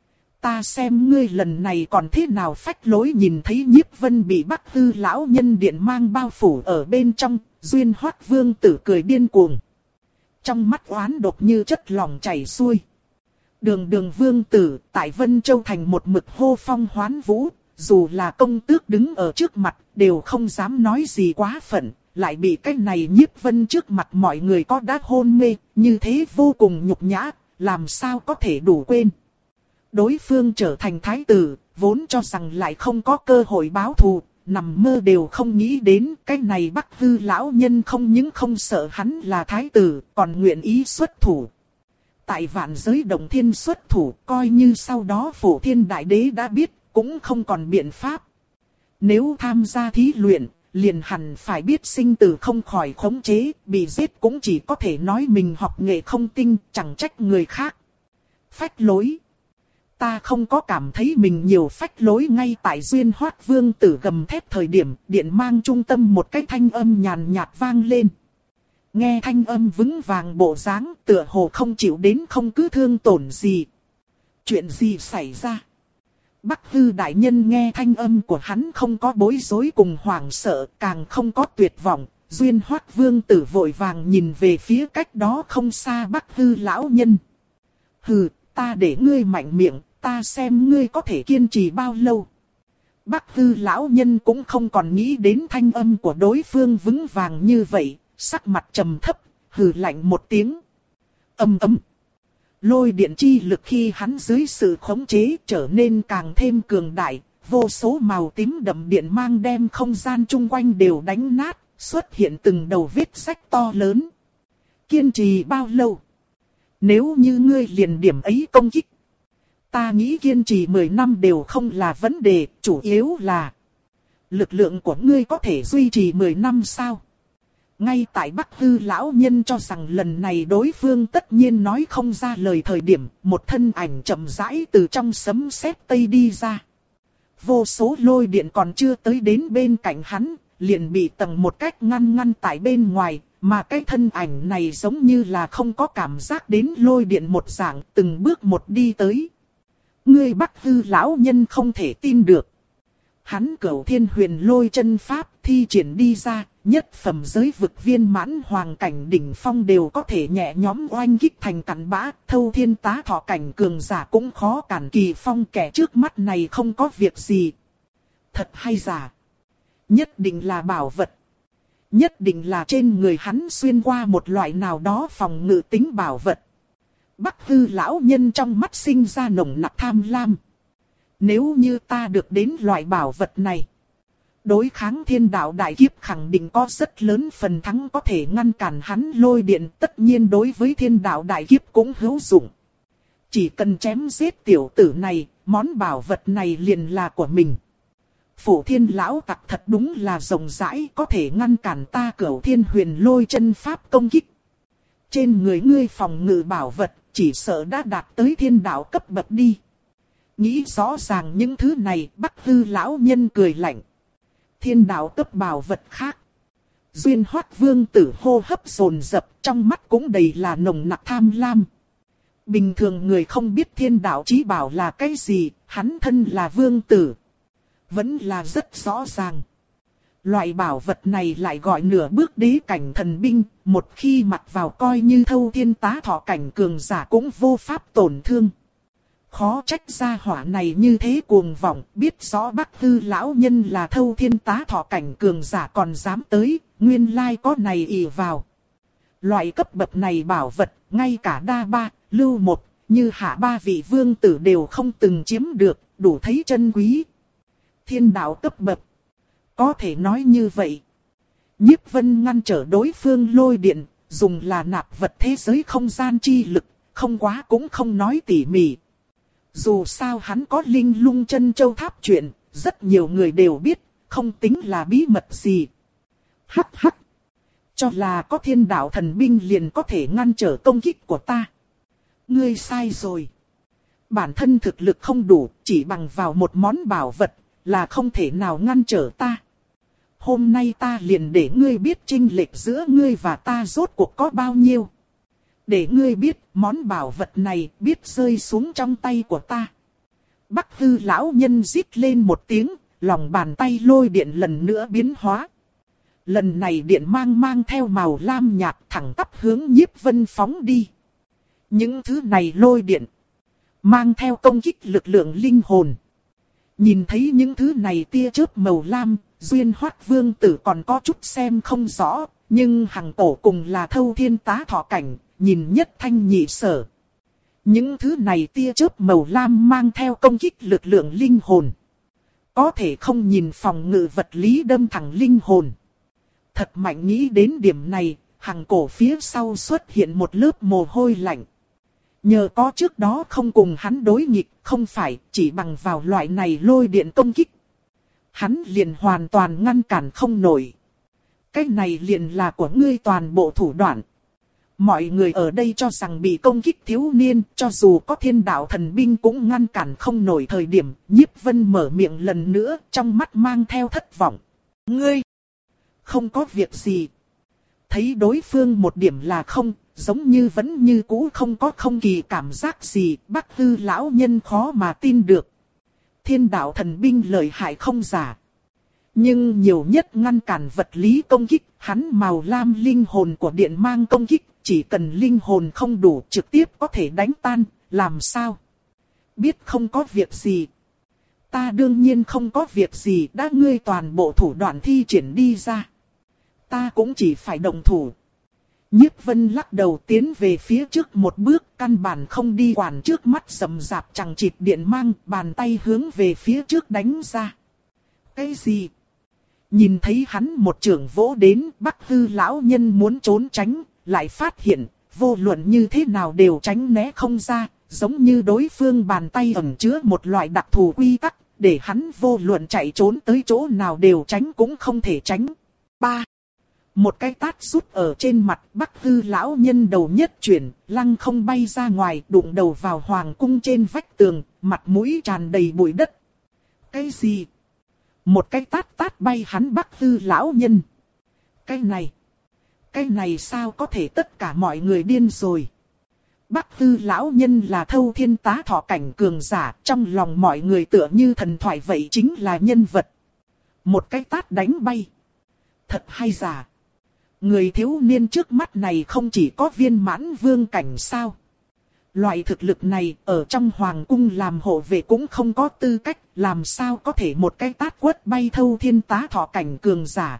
A: Ta xem ngươi lần này còn thế nào phách lối. Nhìn thấy Nhiếp Vân bị Bắc Hư lão nhân điện mang bao phủ ở bên trong, Duyên Hoát Vương tử cười điên cuồng. Trong mắt oán độc như chất lỏng chảy xuôi. Đường đường vương tử, tại Vân Châu thành một mực hô phong hoán vũ, dù là công tước đứng ở trước mặt, đều không dám nói gì quá phận, lại bị cái này Nhiếp Vân trước mặt mọi người có đã hôn mê, như thế vô cùng nhục nhã, làm sao có thể đủ quên. Đối phương trở thành thái tử, vốn cho rằng lại không có cơ hội báo thù, nằm mơ đều không nghĩ đến cái này Bắc Hư lão nhân không những không sợ hắn là thái tử, còn nguyện ý xuất thủ. Tại vạn giới đồng thiên xuất thủ, coi như sau đó Phổ Thiên Đại Đế đã biết, cũng không còn biện pháp. Nếu tham gia thí luyện, liền hẳn phải biết sinh tử không khỏi khống chế, bị giết cũng chỉ có thể nói mình học nghệ không tinh, chẳng trách người khác. Phách lối. Ta không có cảm thấy mình nhiều phách lối. Ngay tại Duyên Hoát Vương tử gầm thét thời điểm, điện mang trung tâm một cái thanh âm nhàn nhạt vang lên. Nghe thanh âm vững vàng bộ dáng, tựa hồ không chịu đến không cứ thương tổn gì. Chuyện gì xảy ra? Bắc Hư đại nhân nghe thanh âm của hắn không có bối rối cùng hoảng sợ, càng không có tuyệt vọng. Duyên Hoát Vương tử vội vàng nhìn về phía cách đó không xa Bắc Hư lão nhân. Hừ, ta để ngươi mạnh miệng, ta xem ngươi có thể kiên trì bao lâu. Bắc Hư lão nhân cũng không còn nghĩ đến thanh âm của đối phương vững vàng như vậy, sắc mặt trầm thấp, hừ lạnh một tiếng. Ầm ầm. Lôi điện chi lực khi hắn dưới sự khống chế trở nên càng thêm cường đại, vô số màu tím đậm điện mang đem không gian chung quanh đều đánh nát, xuất hiện từng đầu vết rách to lớn. Kiên trì bao lâu? Nếu như ngươi liền điểm ấy công kích, ta nghĩ kiên trì mười năm đều không là vấn đề, chủ yếu là lực lượng của ngươi có thể duy trì mười năm sao? Ngay tại Bắc Hư lão nhân cho rằng lần này đối phương tất nhiên nói không ra lời thời điểm, một thân ảnh chậm rãi từ trong sấm sét tây đi ra. Vô số lôi điện còn chưa tới đến bên cạnh hắn, liền bị tầng một cách ngăn ngăn tại bên ngoài, mà cái thân ảnh này giống như là không có cảm giác đến lôi điện một dạng, từng bước một đi tới. Ngươi Bắc Hư lão nhân không thể tin được. Hắn Cửu Thiên Huyền Lôi chân pháp thi triển đi ra, nhất phẩm giới vực viên mãn hoàng cảnh đỉnh phong đều có thể nhẹ nhõm oanh kích thành cặn bã, thâu thiên tá thọ cảnh cường giả cũng khó cản kỳ phong, kẻ trước mắt này không có việc gì. Thật hay giả? Nhất định là bảo vật. Nhất định là trên người hắn xuyên qua một loại nào đó phòng ngự tính bảo vật. Bắc Hư lão nhân trong mắt sinh ra nồng nặc tham lam. Nếu như ta được đến loại bảo vật này, đối kháng thiên đạo đại kiếp khẳng định có rất lớn phần thắng có thể ngăn cản hắn lôi điện, tất nhiên đối với thiên đạo đại kiếp cũng hữu dụng. Chỉ cần chém giết tiểu tử này, món bảo vật này liền là của mình. Phổ Thiên lão tặc thật đúng là rộng rãi, có thể ngăn cản ta Cửu Thiên Huyền Lôi chân pháp công kích. Trên người ngươi phòng ngự bảo vật, chỉ sợ đã đạt tới thiên đạo cấp bậc đi. Nghĩ rõ ràng những thứ này, Bắc Hư lão nhân cười lạnh. Thiên đạo cấp bảo vật khác. Duyên Hoát Vương tử hô hấp dồn dập, trong mắt cũng đầy là nồng nặc tham lam. Bình thường người không biết thiên đạo chí bảo là cái gì, hắn thân là vương tử. Vẫn là rất rõ ràng. Loại bảo vật này lại gọi nửa bước đế cảnh thần binh, một khi mặc vào coi như thâu thiên tá thọ cảnh cường giả cũng vô pháp tổn thương. Khó trách gia hỏa này như thế cuồng vọng, biết rõ Bắc Hư lão nhân là thâu thiên tá thọ cảnh cường giả còn dám tới, nguyên lai có này ỷ vào. Loại cấp bậc này bảo vật, ngay cả đa ba, lưu một, như hạ ba vị vương tử đều không từng chiếm được, đủ thấy chân quý. Thiên đạo cấp bậc. Có thể nói như vậy. Nhiếp Vân ngăn trở đối phương lôi điện, dùng là nạp vật thế giới không gian chi lực, không quá cũng không nói tỉ mỉ. Dù sao hắn có linh lung chân châu tháp chuyện, rất nhiều người đều biết, không tính là bí mật gì. Hắc hắc. Cho là có thiên đạo thần binh liền có thể ngăn trở công kích của ta. Ngươi sai rồi. Bản thân thực lực không đủ, chỉ bằng vào một món bảo vật, là không thể nào ngăn trở ta. Hôm nay ta liền để ngươi biết chênh lệch giữa ngươi và ta rốt cuộc có bao nhiêu. Để ngươi biết món bảo vật này biết rơi xuống trong tay của ta. Bắc Hư lão nhân rít lên một tiếng, lòng bàn tay lôi điện lần nữa biến hóa. Lần này điện mang mang theo màu lam nhạt thẳng tắp hướng Nhiếp Vân phóng đi. Những thứ này lôi điện mang theo công kích lực lượng linh hồn. Nhìn thấy những thứ này tia chớp màu lam, Duyên Hoát Vương tử còn có chút xem không rõ, nhưng Hằng Tổ cùng là thâu thiên tá thọ cảnh, nhìn nhất thanh nhị sở. Những thứ này tia chớp màu lam mang theo công kích lực lượng linh hồn. Có thể không nhìn phòng ngự vật lý đâm thẳng linh hồn. Thật mạnh nghĩ đến điểm này, Hằng Cổ phía sau xuất hiện một lớp mồ hôi lạnh. Nhờ có trước đó không cùng hắn đối nghịch, không phải chỉ bằng vào loại này lôi điện công kích. Hắn liền hoàn toàn ngăn cản không nổi. Cái này liền là của ngươi toàn bộ thủ đoạn. Mọi người ở đây cho rằng bị công kích thiếu niên, cho dù có thiên đạo thần binh cũng ngăn cản không nổi thời điểm, Nhiếp Vân mở miệng lần nữa, trong mắt mang theo thất vọng. Ngươi, không có việc gì. Thấy đối phương một điểm là không, giống như vẫn như cũ không có không kỳ cảm giác gì, Bắc Hư lão nhân khó mà tin được. Thiên đạo thần binh lợi hại không giả. Nhưng nhiều nhất ngăn cản vật lý công kích, hắn màu lam linh hồn của điện mang công kích, chỉ cần linh hồn không đủ trực tiếp có thể đánh tan, làm sao? Biết không có việc gì. Ta đương nhiên không có việc gì, đã ngươi toàn bộ thủ đoạn thi triển đi ra. Ta cũng chỉ phải động thủ. Nhiếp Vân lắc đầu tiến về phía trước một bước, căn bản không đi quản trước mắt rầm rạp chằng chịt điện mang, bàn tay hướng về phía trước đánh ra. Cái gì? Nhìn thấy hắn một trường vỗ đến, Bắc Hư lão nhân muốn trốn tránh, lại phát hiện, vô luận như thế nào đều tránh né không ra, giống như đối phương bàn tay ẩn chứa một loại đặc thù quy tắc, để hắn vô luận chạy trốn tới chỗ nào đều tránh cũng không thể tránh. Ba. Một cái tát sút ở trên mặt, Bắc Hư lão nhân đầu nhất chuyển, lăng không bay ra ngoài, đụng đầu vào hoàng cung trên vách tường, mặt mũi tràn đầy bụi đất. Cái gì? Một cái tát tát bay hắn Bắc Hư lão nhân. Cái này, cái này sao có thể, tất cả mọi người điên rồi. Bắc Hư lão nhân là Thâu Thiên Tá Thọ cảnh cường giả, trong lòng mọi người tựa như thần thoại vậy, chính là nhân vật. Một cái tát đánh bay. Thật hay giả? Người thiếu niên trước mắt này không chỉ có viên mãn vương cảnh sao? Loại thực lực này ở trong hoàng cung làm hộ vệ cũng không có tư cách, làm sao có thể một cái tát quất bay Thâu Thiên Tá Thọ cảnh cường giả.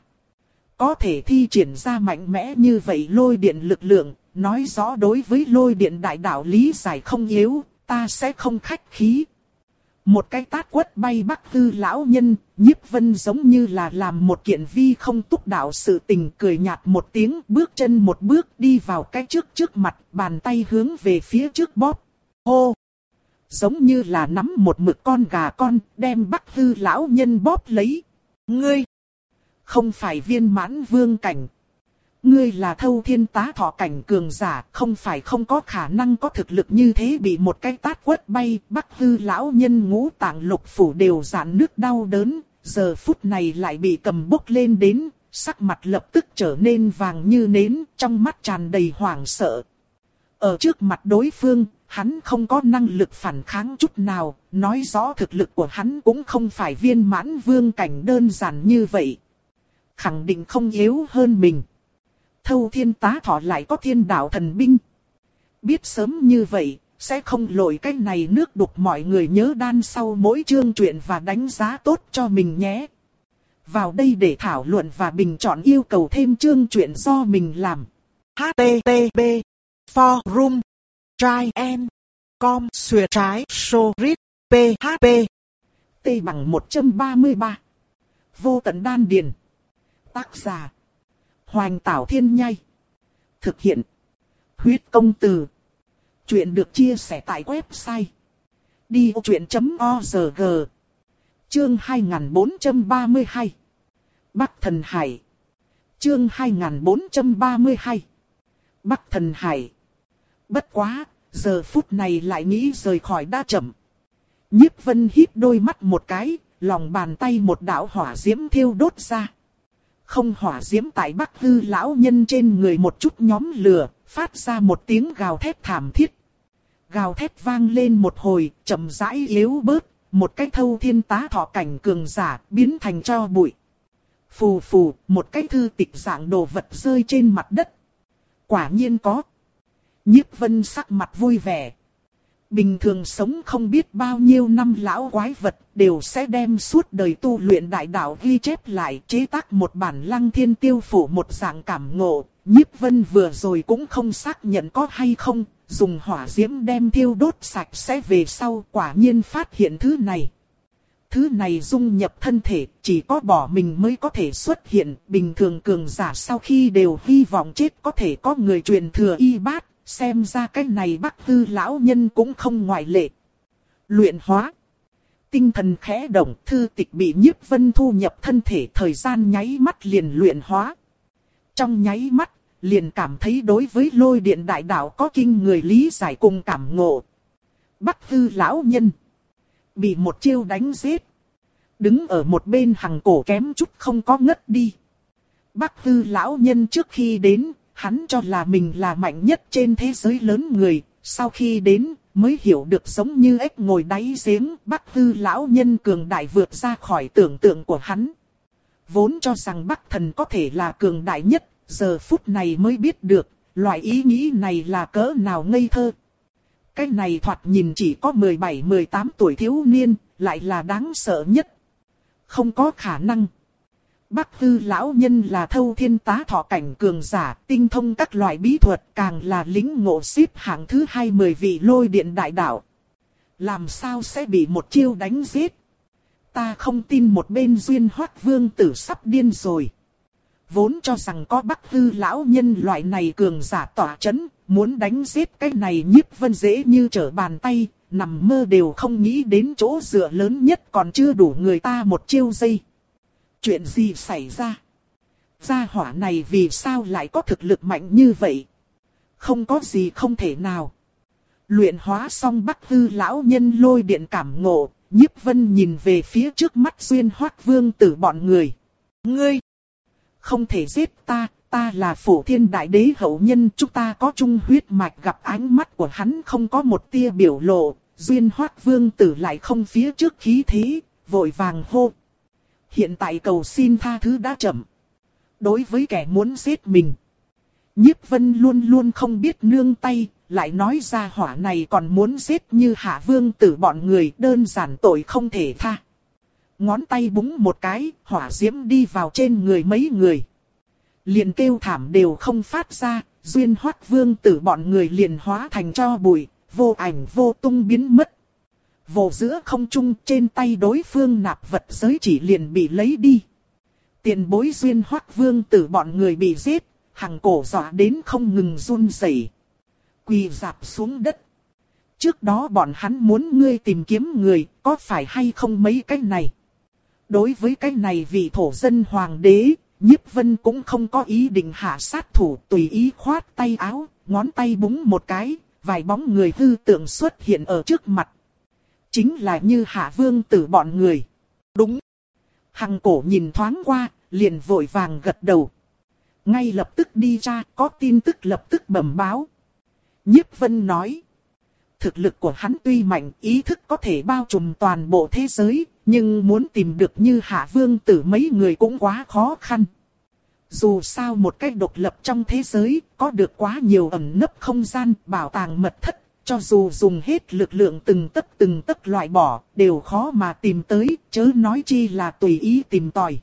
A: Có thể thi triển ra mạnh mẽ như vậy lôi điện lực lượng, nói rõ đối với lôi điện đại đạo lý giải không yếu, ta sẽ không khách khí. Một cái tát quất bay Bắc Hư lão nhân, Nhiếp Vân giống như là làm một kiện vi không túc đạo sự tình, cười nhạt một tiếng, bước chân một bước đi vào cái trước trước mặt, bàn tay hướng về phía trước bóp. Hô! Giống như là nắm một mực con gà con, đem Bắc Hư lão nhân bóp lấy. Ngươi! Không phải viên mãn vương cảnh. Ngươi là Thâu Thiên Tá Thọ cảnh cường giả, không phải không có khả năng có thực lực như thế, bị một cái tát quất bay, Bắc Hư lão nhân ngũ tạng lục phủ đều rạn nứt đau đớn, giờ phút này lại bị cầm bốc lên đến, sắc mặt lập tức trở nên vàng như nến, trong mắt tràn đầy hoảng sợ. Ở trước mặt đối phương, hắn không có năng lực phản kháng chút nào, nói rõ thực lực của hắn cũng không phải viên mãn vương cảnh đơn giản như vậy. Khẳng định không yếu hơn mình. Thâu Thiên Tá Thọ lại có thiên đạo thần binh. Biết sớm như vậy, sẽ không lội cái này nước đục, mọi người nhớ đan sau mỗi chương truyện và đánh giá tốt cho mình nhé. Vào đây để thảo luận và bình chọn yêu cầu thêm chương truyện do mình làm. H T T P Forum Try and Com Xuyệt trái Sorit P H P T bằng một trăm ba mươi ba. Vô tận đan điền. Tác giả Hoành Tảo Thiên Nhai. Thực hiện Huyết Công Từ. Chuyện được chia sẻ tại website đi ô chuyện chấm org. Chương hai nghìn bốn trăm ba mươi hai. Bắc Thần Hải. Chương hai nghìn bốn trăm ba mươi hai. Bắc Thần Hải. Bất quá, giờ phút này lại nghĩ rời khỏi đã chậm. Nhiếp Vân híp đôi mắt một cái, lòng bàn tay một đạo hỏa diễm thiêu đốt ra. Không hỏa diễm tại Bắc Hư lão nhân trên người một chút nhóm lửa, phát ra một tiếng gào thét thảm thiết. Gào thét vang lên một hồi, chậm rãi yếu bớt, một cái Thâu Thiên Tá Thọ cảnh cường giả biến thành tro bụi. Phù phù, một cái thư tịch dạng đồ vật rơi trên mặt đất. Quả nhiên có. Nhiếp Vân sắc mặt vui vẻ. Bình thường sống không biết bao nhiêu năm lão quái vật đều sẽ đem suốt đời tu luyện đại đạo ghi chép lại, chế tác một bản Lăng Thiên Tiêu Phủ một dạng cảm ngộ. Nhiếp Vân vừa rồi cũng không xác nhận có hay không, dùng hỏa diễm đem thiêu đốt sạch sẽ về sau, quả nhiên phát hiện thứ này. Thứ này dung nhập thân thể, chỉ có bỏ mình mới có thể xuất hiện, bình thường cường giả sau khi đều hy vọng chết có thể có người truyền thừa y bát. Xem ra cái này Bắc Hư lão nhân cũng không ngoại lệ. Luyện hóa. Tinh thần khẽ động, thư tịch bị Nhiếp Vân thu nhập thân thể, thời gian nháy mắt liền luyện hóa. Trong nháy mắt, liền cảm thấy đối với lôi điện đại đạo có kinh người lý giải cùng cảm ngộ. Bắc Hư lão nhân bị một chiêu đánh giết. Đứng ở một bên hằng cổ kém chút không có ngất đi. Bắc Hư lão nhân trước khi đến, hắn cho là mình là mạnh nhất trên thế giới lớn người, sau khi đến, mới hiểu được giống như ếch ngồi đáy giếng, Bắc Hư lão nhân cường đại vượt ra khỏi tưởng tượng của hắn. Vốn cho rằng Bắc Thần có thể là cường đại nhất, giờ phút này mới biết được, loại ý nghĩ này là cỡ nào ngây thơ. Cái này thoạt nhìn chỉ có mười bảy mười tám tuổi thiếu niên, lại là đáng sợ nhất. Không có khả năng. Bắc Hư lão nhân là thâu thiên tá thọ cảnh cường giả, tinh thông các loại bí thuật, càng là lĩnh ngộ xếp hạng thứ hai mươi vị lôi điện đại đạo. Làm sao sẽ bị một chiêu đánh giết? Ta không tin. Một bên Duyên Hoác Vương tử sắp điên rồi. Vốn cho rằng có Bắc Hư lão nhân loại này cường giả tỏa chấn, muốn đánh giết cái này Nhiếp Vân dễ như trở bàn tay, nằm mơ đều không nghĩ đến chỗ dựa lớn nhất còn chưa đủ người ta một chiêu giây. Chuyện gì xảy ra? Gia hỏa này vì sao lại có thực lực mạnh như vậy? Không có gì không thể nào. Luyện hóa xong Bắc Hư lão nhân lôi điện cảm ngộ, Nhiếp Vân nhìn về phía trước mắt Duyên Hoác Vương tử bọn người. Ngươi! Không thể giết ta, ta là Phổ Thiên Đại Đế hậu nhân, chúng ta có chung huyết mạch. Gặp ánh mắt của hắn không có một tia biểu lộ, Duyên Hoác Vương tử lại không phía trước khí thế, vội vàng hô. Hiện tại cầu xin tha thứ đã chậm. Đối với kẻ muốn giết mình, Nhiếp Vân luôn luôn không biết nương tay, lại nói ra hỏa này còn muốn giết Như Hạ Vương tử bọn người, đơn giản tội không thể tha. Ngón tay búng một cái, hỏa diễm đi vào trên người mấy người. Liền kêu thảm đều không phát ra, Duyên Hoác Vương tử bọn người liền hóa thành tro bụi, vô ảnh vô tung biến mất. Vồ giữa không trung, trên tay đối phương nạp vật giới chỉ liền bị lấy đi. Tiền bối Duyên Hoác Vương tử bọn người bị giết, hằng cổ dọa đến không ngừng run rẩy, quỳ rạp xuống đất. Trước đó bọn hắn muốn ngươi tìm kiếm người, có phải hay không mấy cái này? Đối với cái này vị thổ dân hoàng đế, Nhiếp Vân cũng không có ý định hạ sát thủ, tùy ý khoát tay áo, ngón tay búng một cái, vài bóng người hư tượng xuất hiện ở trước mặt. Chính là Như Hạ Vương tử bọn người. Đúng. Hằng cổ nhìn thoáng qua, liền vội vàng gật đầu. Ngay lập tức đi ra, có tin tức lập tức bẩm báo. Nhiếp Vân nói. Thực lực của hắn tuy mạnh, ý thức có thể bao trùm toàn bộ thế giới, nhưng muốn tìm được Như Hạ Vương tử mấy người cũng quá khó khăn. Dù sao một cách độc lập trong thế giới, có được quá nhiều ẩn nấp không gian, bảo tàng mật thất, cho dù dùng hết lực lượng từng tấc từng tấc loại bỏ, đều khó mà tìm tới, chớ nói chi là tùy ý tìm tòi.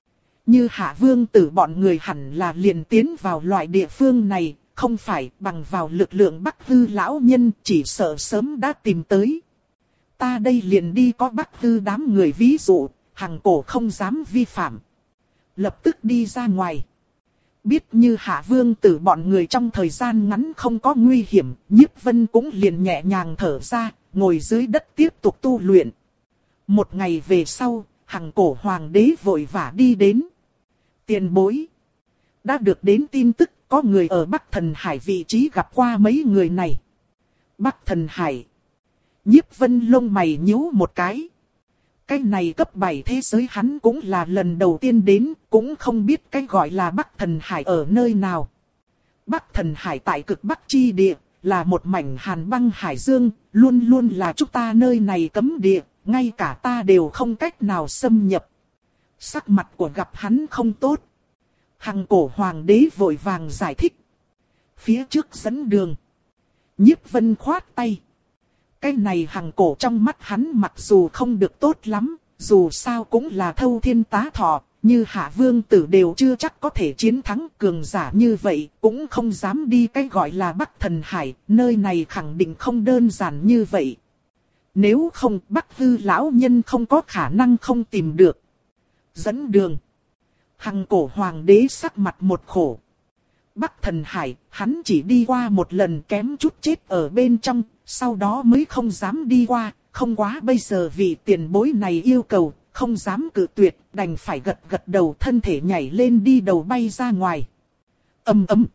A: Như Hạ Vương tử bọn người hẳn là liền tiến vào loại địa phương này, không phải bằng vào lực lượng Bắc Hư lão nhân, chỉ sợ sớm đã tìm tới. Ta đây liền đi có Bắc Hư đám người ví dụ, hằng cổ không dám vi phạm. Lập tức đi ra ngoài. Biết Như Hạ Vương tử bọn người trong thời gian ngắn không có nguy hiểm, Nhiếp Vân cũng liền nhẹ nhàng thở ra, ngồi dưới đất tiếp tục tu luyện. Một ngày về sau, hằng cổ hoàng đế vội vã đi đến. Tiền bối. Đã được đến tin tức, có người ở Bắc Thần Hải vị trí gặp qua mấy người này. Bắc Thần Hải. Nhiếp Vân lông mày nhíu một cái. Cái này cấp bảy thế giới hắn cũng là lần đầu tiên đến, cũng không biết cái gọi là Bắc Thần Hải ở nơi nào. Bắc Thần Hải tại cực Bắc chi địa, là một mảnh hàn băng hải dương, luôn luôn là chúng ta nơi này cấm địa, ngay cả ta đều không cách nào xâm nhập. Sắc mặt của gặp hắn không tốt. Hằng cổ hoàng đế vội vàng giải thích. Phía trước dẫn đường. Nhiếp Vân khoát tay. Cái này hằng cổ trong mắt hắn mặc dù không được tốt lắm, dù sao cũng là thâu thiên tá thọ, Như Hạ Vương tử đều chưa chắc có thể chiến thắng, cường giả như vậy, cũng không dám đi cái gọi là Bắc Thần Hải, nơi này khẳng định không đơn giản như vậy. Nếu không, Bắc Hư lão nhân không có khả năng không tìm được. Dẫn đường. Hằng cổ hoàng đế sắc mặt một khổ. Bắc Thần Hải, hắn chỉ đi qua một lần kém chút chết ở bên trong, sau đó mới không dám đi qua, không quá bây giờ vì tiền bối này yêu cầu, không dám cự tuyệt, đành phải gật gật đầu, thân thể nhảy lên đi đầu bay ra ngoài. Ầm ầm.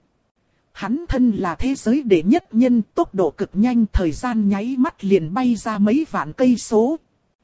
A: Hắn thân là thế giới đệ nhất nhân, tốc độ cực nhanh, thời gian nháy mắt liền bay ra mấy vạn cây số.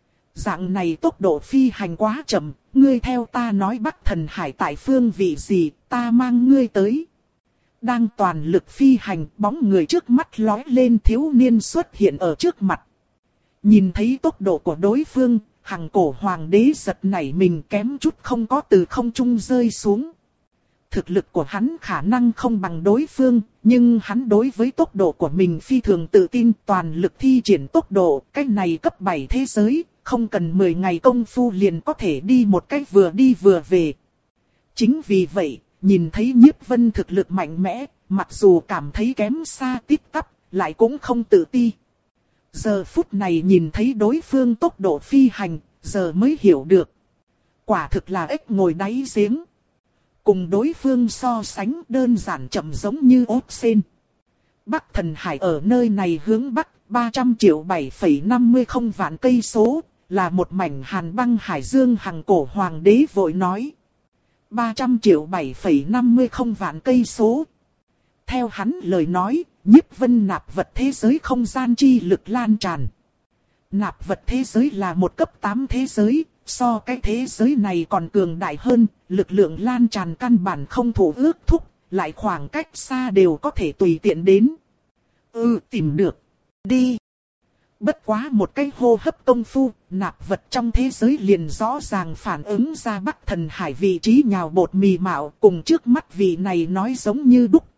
A: Dạng này tốc độ phi hành quá chậm, ngươi theo ta nói Bắc Thần Hải tại phương vị gì, ta mang ngươi tới. Đang toàn lực phi hành, bóng người trước mắt lói lên, thiếu niên xuất hiện ở trước mặt. Nhìn thấy tốc độ của đối phương, hằng cổ hoàng đế giật nảy mình, kém chút không có từ không trung rơi xuống. thực lực của hắn khả năng không bằng đối phương, nhưng hắn đối với tốc độ của mình phi thường tự tin, toàn lực thi triển tốc độ, cái này cấp bảy thế giới, không cần mười ngày công phu liền có thể đi một cách vừa đi vừa về. Chính vì vậy, nhìn thấy Nhiếp Vân thực lực mạnh mẽ, mặc dù cảm thấy kém xa tít tắp, lại cũng không tự ti. Giờ phút này nhìn thấy đối phương tốc độ phi hành, giờ mới hiểu được. Quả thực là ếch ngồi đáy giếng. Cùng đối phương so sánh đơn giản chậm giống như ốt sên. Bắc Thần Hải ở nơi này hướng bắc ba trăm triệu bảy phẩy năm mươi không vạn cây số, là một mảnh hàn băng hải dương. Hằng Cổ Hoàng đế vội nói. ba trăm triệu bảy phẩy năm mươi không vạn cây số. Theo hắn lời nói, Nhiếp Vân nạp vật thế giới không gian chi lực lan tràn. Nạp vật thế giới là một cấp tám thế giới, so cái thế giới này còn cường đại hơn, lực lượng lan tràn căn bản không thủ ước thúc, lại khoảng cách xa đều có thể tùy tiện đến. Ừ, tìm được. Đi. Bất quá một cái hô hấp công phu, nạp vật trong thế giới liền rõ ràng phản ứng ra Bắc Thần Hải vị trí nhào bột mì mạo, cùng trước mắt vị này nói giống như đúc.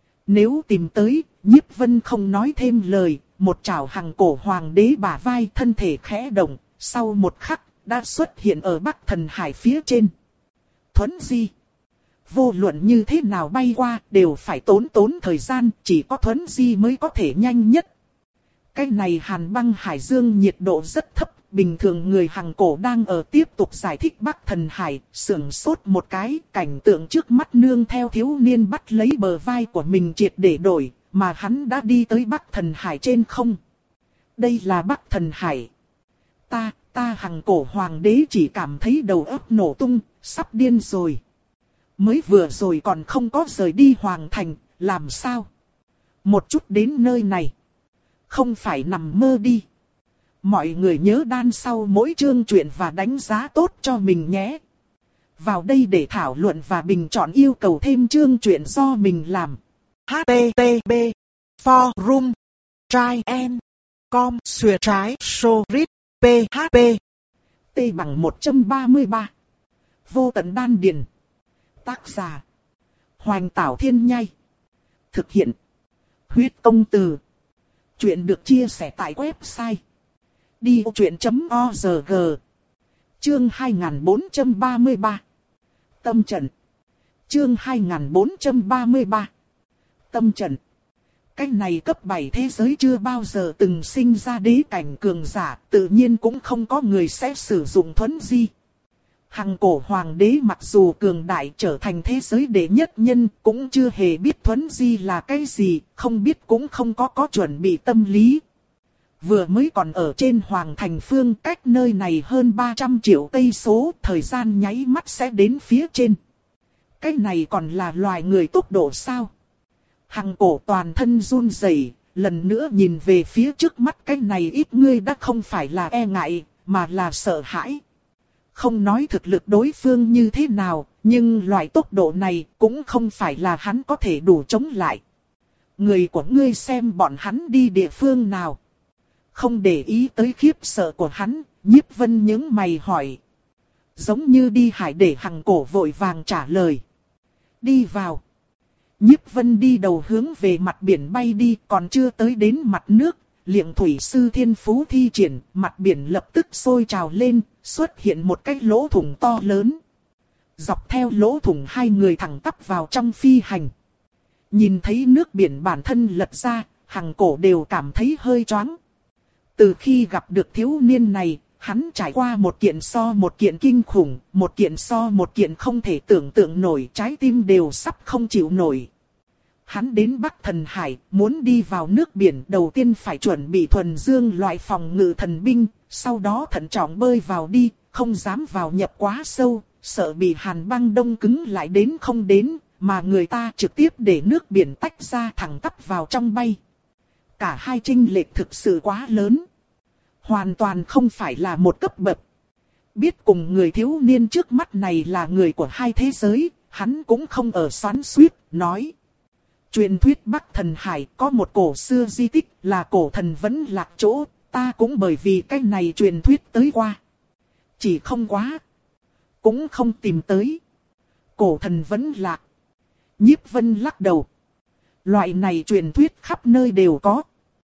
A: Nếu tìm tới, Nhiếp Vân không nói thêm lời, một chảo Hằng Cổ Hoàng đế bả vai, thân thể khẽ động, sau một khắc, đã xuất hiện ở Bắc Thần Hải phía trên. Thuấn di. Vô luận như thế nào bay qua, đều phải tốn tốn thời gian, chỉ có thuấn di mới có thể nhanh nhất. Cái này hàn băng hải dương nhiệt độ rất thấp, bình thường người Hằng Cổ đang ở tiếp tục giải thích Bắc Thần Hải, sưởng sốt một cái, cảnh tượng trước mắt nương theo thiếu niên bắt lấy bờ vai của mình triệt để đổi, mà hắn đã đi tới Bắc Thần Hải trên không. Đây là Bắc Thần Hải. Ta, ta Hằng Cổ Hoàng đế chỉ cảm thấy đầu óc nổ tung, sắp điên rồi. Mới vừa rồi còn không có rời đi Hoàng Thành, làm sao? Một chút đến nơi này. Không phải nằm mơ đi. Mọi người nhớ đan sau mỗi chương truyện và đánh giá tốt cho mình nhé. Vào đây để thảo luận và bình chọn yêu cầu thêm chương truyện do mình làm. H T T P Forum Trai En Com Xuyệt Trái Sorit P H P T bằng một trăm ba mươi ba. Vô tận đan điền. Tác giả Hoành Tảo Thiên Nhai. Thực hiện Huyết Công Từ. Chuyện được chia sẻ tại website đi ô chuyện chấm org. Chương hai nghìn bốn trăm ba mươi ba. Tâm trận. Chương hai nghìn bốn trăm ba mươi ba. Tâm trận. Cái này cấp bảy thế giới chưa bao giờ từng sinh ra đế cảnh cường giả, tự nhiên cũng không có người sẽ sử dụng thuấn di. Hằng Cổ Hoàng đế mặc dù cường đại trở thành thế giới đệ nhất nhân, cũng chưa hề biết thuấn di là cái gì, không biết cũng không có có chuẩn bị tâm lý. Vừa mới còn ở trên Hoàng Thành Phương, cách nơi này hơn ba trăm triệu cây số, thời gian nháy mắt sẽ đến phía trên. Cái này còn là loài người tốc độ sao? Hằng Cổ toàn thân run rẩy, lần nữa nhìn về phía trước mắt, cái này ít ngươi đã không phải là e ngại, mà là sợ hãi. Không nói thực lực đối phương như thế nào, nhưng loại tốc độ này cũng không phải là hắn có thể đủ chống lại. Người của ngươi xem bọn hắn đi địa phương nào? Không để ý tới khiếp sợ của hắn, Nhiếp Vân nhướng mày hỏi. Giống như đi hải, để Hằng Cổ vội vàng trả lời. Đi vào. Nhiếp Vân đi đầu hướng về mặt biển bay đi, còn chưa tới đến mặt nước. Liệng thủy sư thiên phú thi triển, mặt biển lập tức sôi trào lên, xuất hiện một cái lỗ thủng to lớn. Dọc theo lỗ thủng hai người thẳng tắp vào trong phi hành. Nhìn thấy nước biển bản thân lật ra, Hằng Cổ đều cảm thấy hơi choáng. Từ khi gặp được thiếu niên này, hắn trải qua một kiện so một kiện kinh khủng, một kiện so một kiện không thể tưởng tượng nổi, trái tim đều sắp không chịu nổi. Hắn đến Bắc Thần Hải, muốn đi vào nước biển, đầu tiên phải chuẩn bị thuần dương loại phòng ngự thần binh, sau đó thận trọng bơi vào đi, không dám vào nhập quá sâu, sợ bị hàn băng đông cứng lại đến không đến, mà người ta trực tiếp để nước biển tách ra thẳng tắp vào trong bay. Cả hai chênh lệch thực sự quá lớn. Hoàn toàn không phải là một cấp bậc. Biết cùng người thiếu niên trước mắt này là người của hai thế giới, hắn cũng không ở xoắn xuýt, nói. Truyền thuyết Bắc Thần Hải có một cổ xưa di tích là cổ thần vẫn lạc chỗ, ta cũng bởi vì cái này truyền thuyết tới qua. Chỉ không quá. Cũng không tìm tới. Cổ thần vẫn lạc. Nhiếp Vân lắc đầu. Loại này truyền thuyết khắp nơi đều có.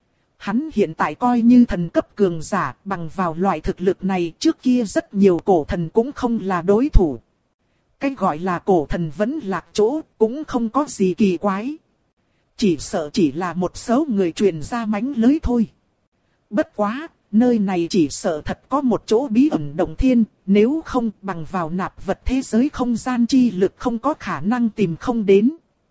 A: Hắn hiện tại coi như thần cấp cường giả, bằng vào loại thực lực này trước kia rất nhiều cổ thần cũng không là đối thủ. Cái gọi là cổ thần vẫn lạc chỗ, cũng không có gì kỳ quái. Chỉ sợ chỉ là một số người truyền ra mánh lưới thôi. Bất quá, nơi này chỉ sợ thật có một chỗ bí ẩn động thiên, nếu không bằng vào nạp vật thế giới không gian chi lực không có khả năng tìm không đến.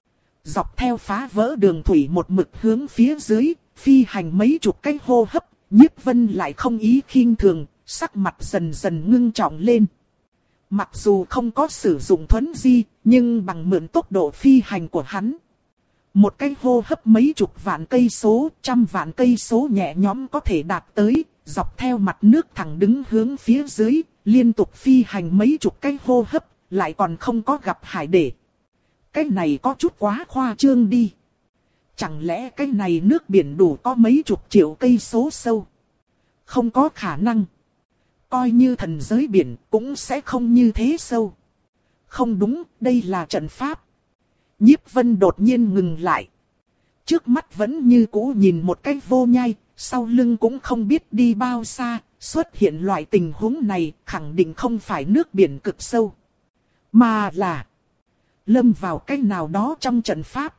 A: Dọc theo phá vỡ đường thủy một mực hướng phía dưới, phi hành mấy chục cái hô hấp, Nhiếp Vân lại không ý khinh thường, sắc mặt dần dần ngưng trọng lên. Mặc dù không có sử dụng thuấn di, nhưng bằng mượn tốc độ phi hành của hắn. Một cái hô hấp mấy chục vạn cây số, trăm vạn cây số nhẹ nhõm có thể đạt tới, dọc theo mặt nước thẳng đứng hướng phía dưới, liên tục phi hành mấy chục cái hô hấp, lại còn không có gặp hải để. Cái này có chút quá khoa trương đi. Chẳng lẽ cái này nước biển đủ có mấy chục triệu cây số sâu? Không có khả năng. Coi như thần giới biển cũng sẽ không như thế sâu. Không đúng, đây là trận pháp. Nhiếp Vân đột nhiên ngừng lại. Trước mắt vẫn như cũ nhìn một cái vô nhai, sau lưng cũng không biết đi bao xa, xuất hiện loại tình huống này khẳng định không phải nước biển cực sâu. Mà là lâm vào cái nào đó trong trận pháp.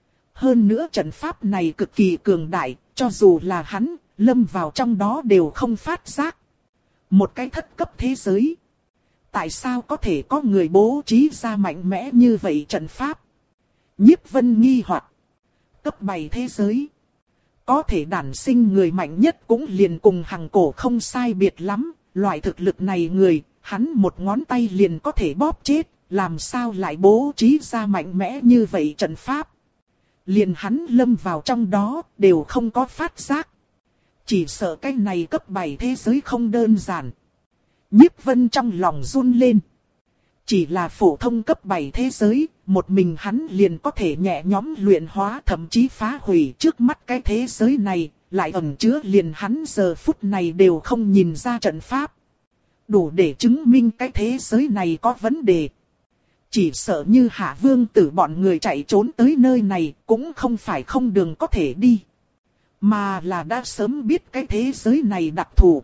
A: Hơn nữa trận pháp này cực kỳ cường đại, cho dù là hắn, lâm vào trong đó đều không phát giác. Một cái thất cấp thế giới. Tại sao có thể có người bố trí ra mạnh mẽ như vậy trận pháp? Nhiếp Vân nghi hoặc. Cấp bảy thế giới. Có thể đản sinh người mạnh nhất cũng liền cùng hằng cổ không sai biệt lắm. Loại thực lực này người, hắn một ngón tay liền có thể bóp chết. Làm sao lại bố trí ra mạnh mẽ như vậy trận pháp? Liền hắn lâm vào trong đó, đều không có phát giác. Chỉ sợ cái này cấp bảy thế giới không đơn giản. Nhiếp Vân trong lòng run lên. Chỉ là phổ thông cấp bảy thế giới, một mình hắn liền có thể nhẹ nhõm luyện hóa thậm chí phá hủy trước mắt cái thế giới này, lại ẩn chứa liền hắn giờ phút này đều không nhìn ra trận pháp. Đủ để chứng minh cái thế giới này có vấn đề. Chỉ sợ như Hạ Vương Tử bọn người chạy trốn tới nơi này cũng không phải không đường có thể đi. Mà là đã sớm biết cái thế giới này đặc thù.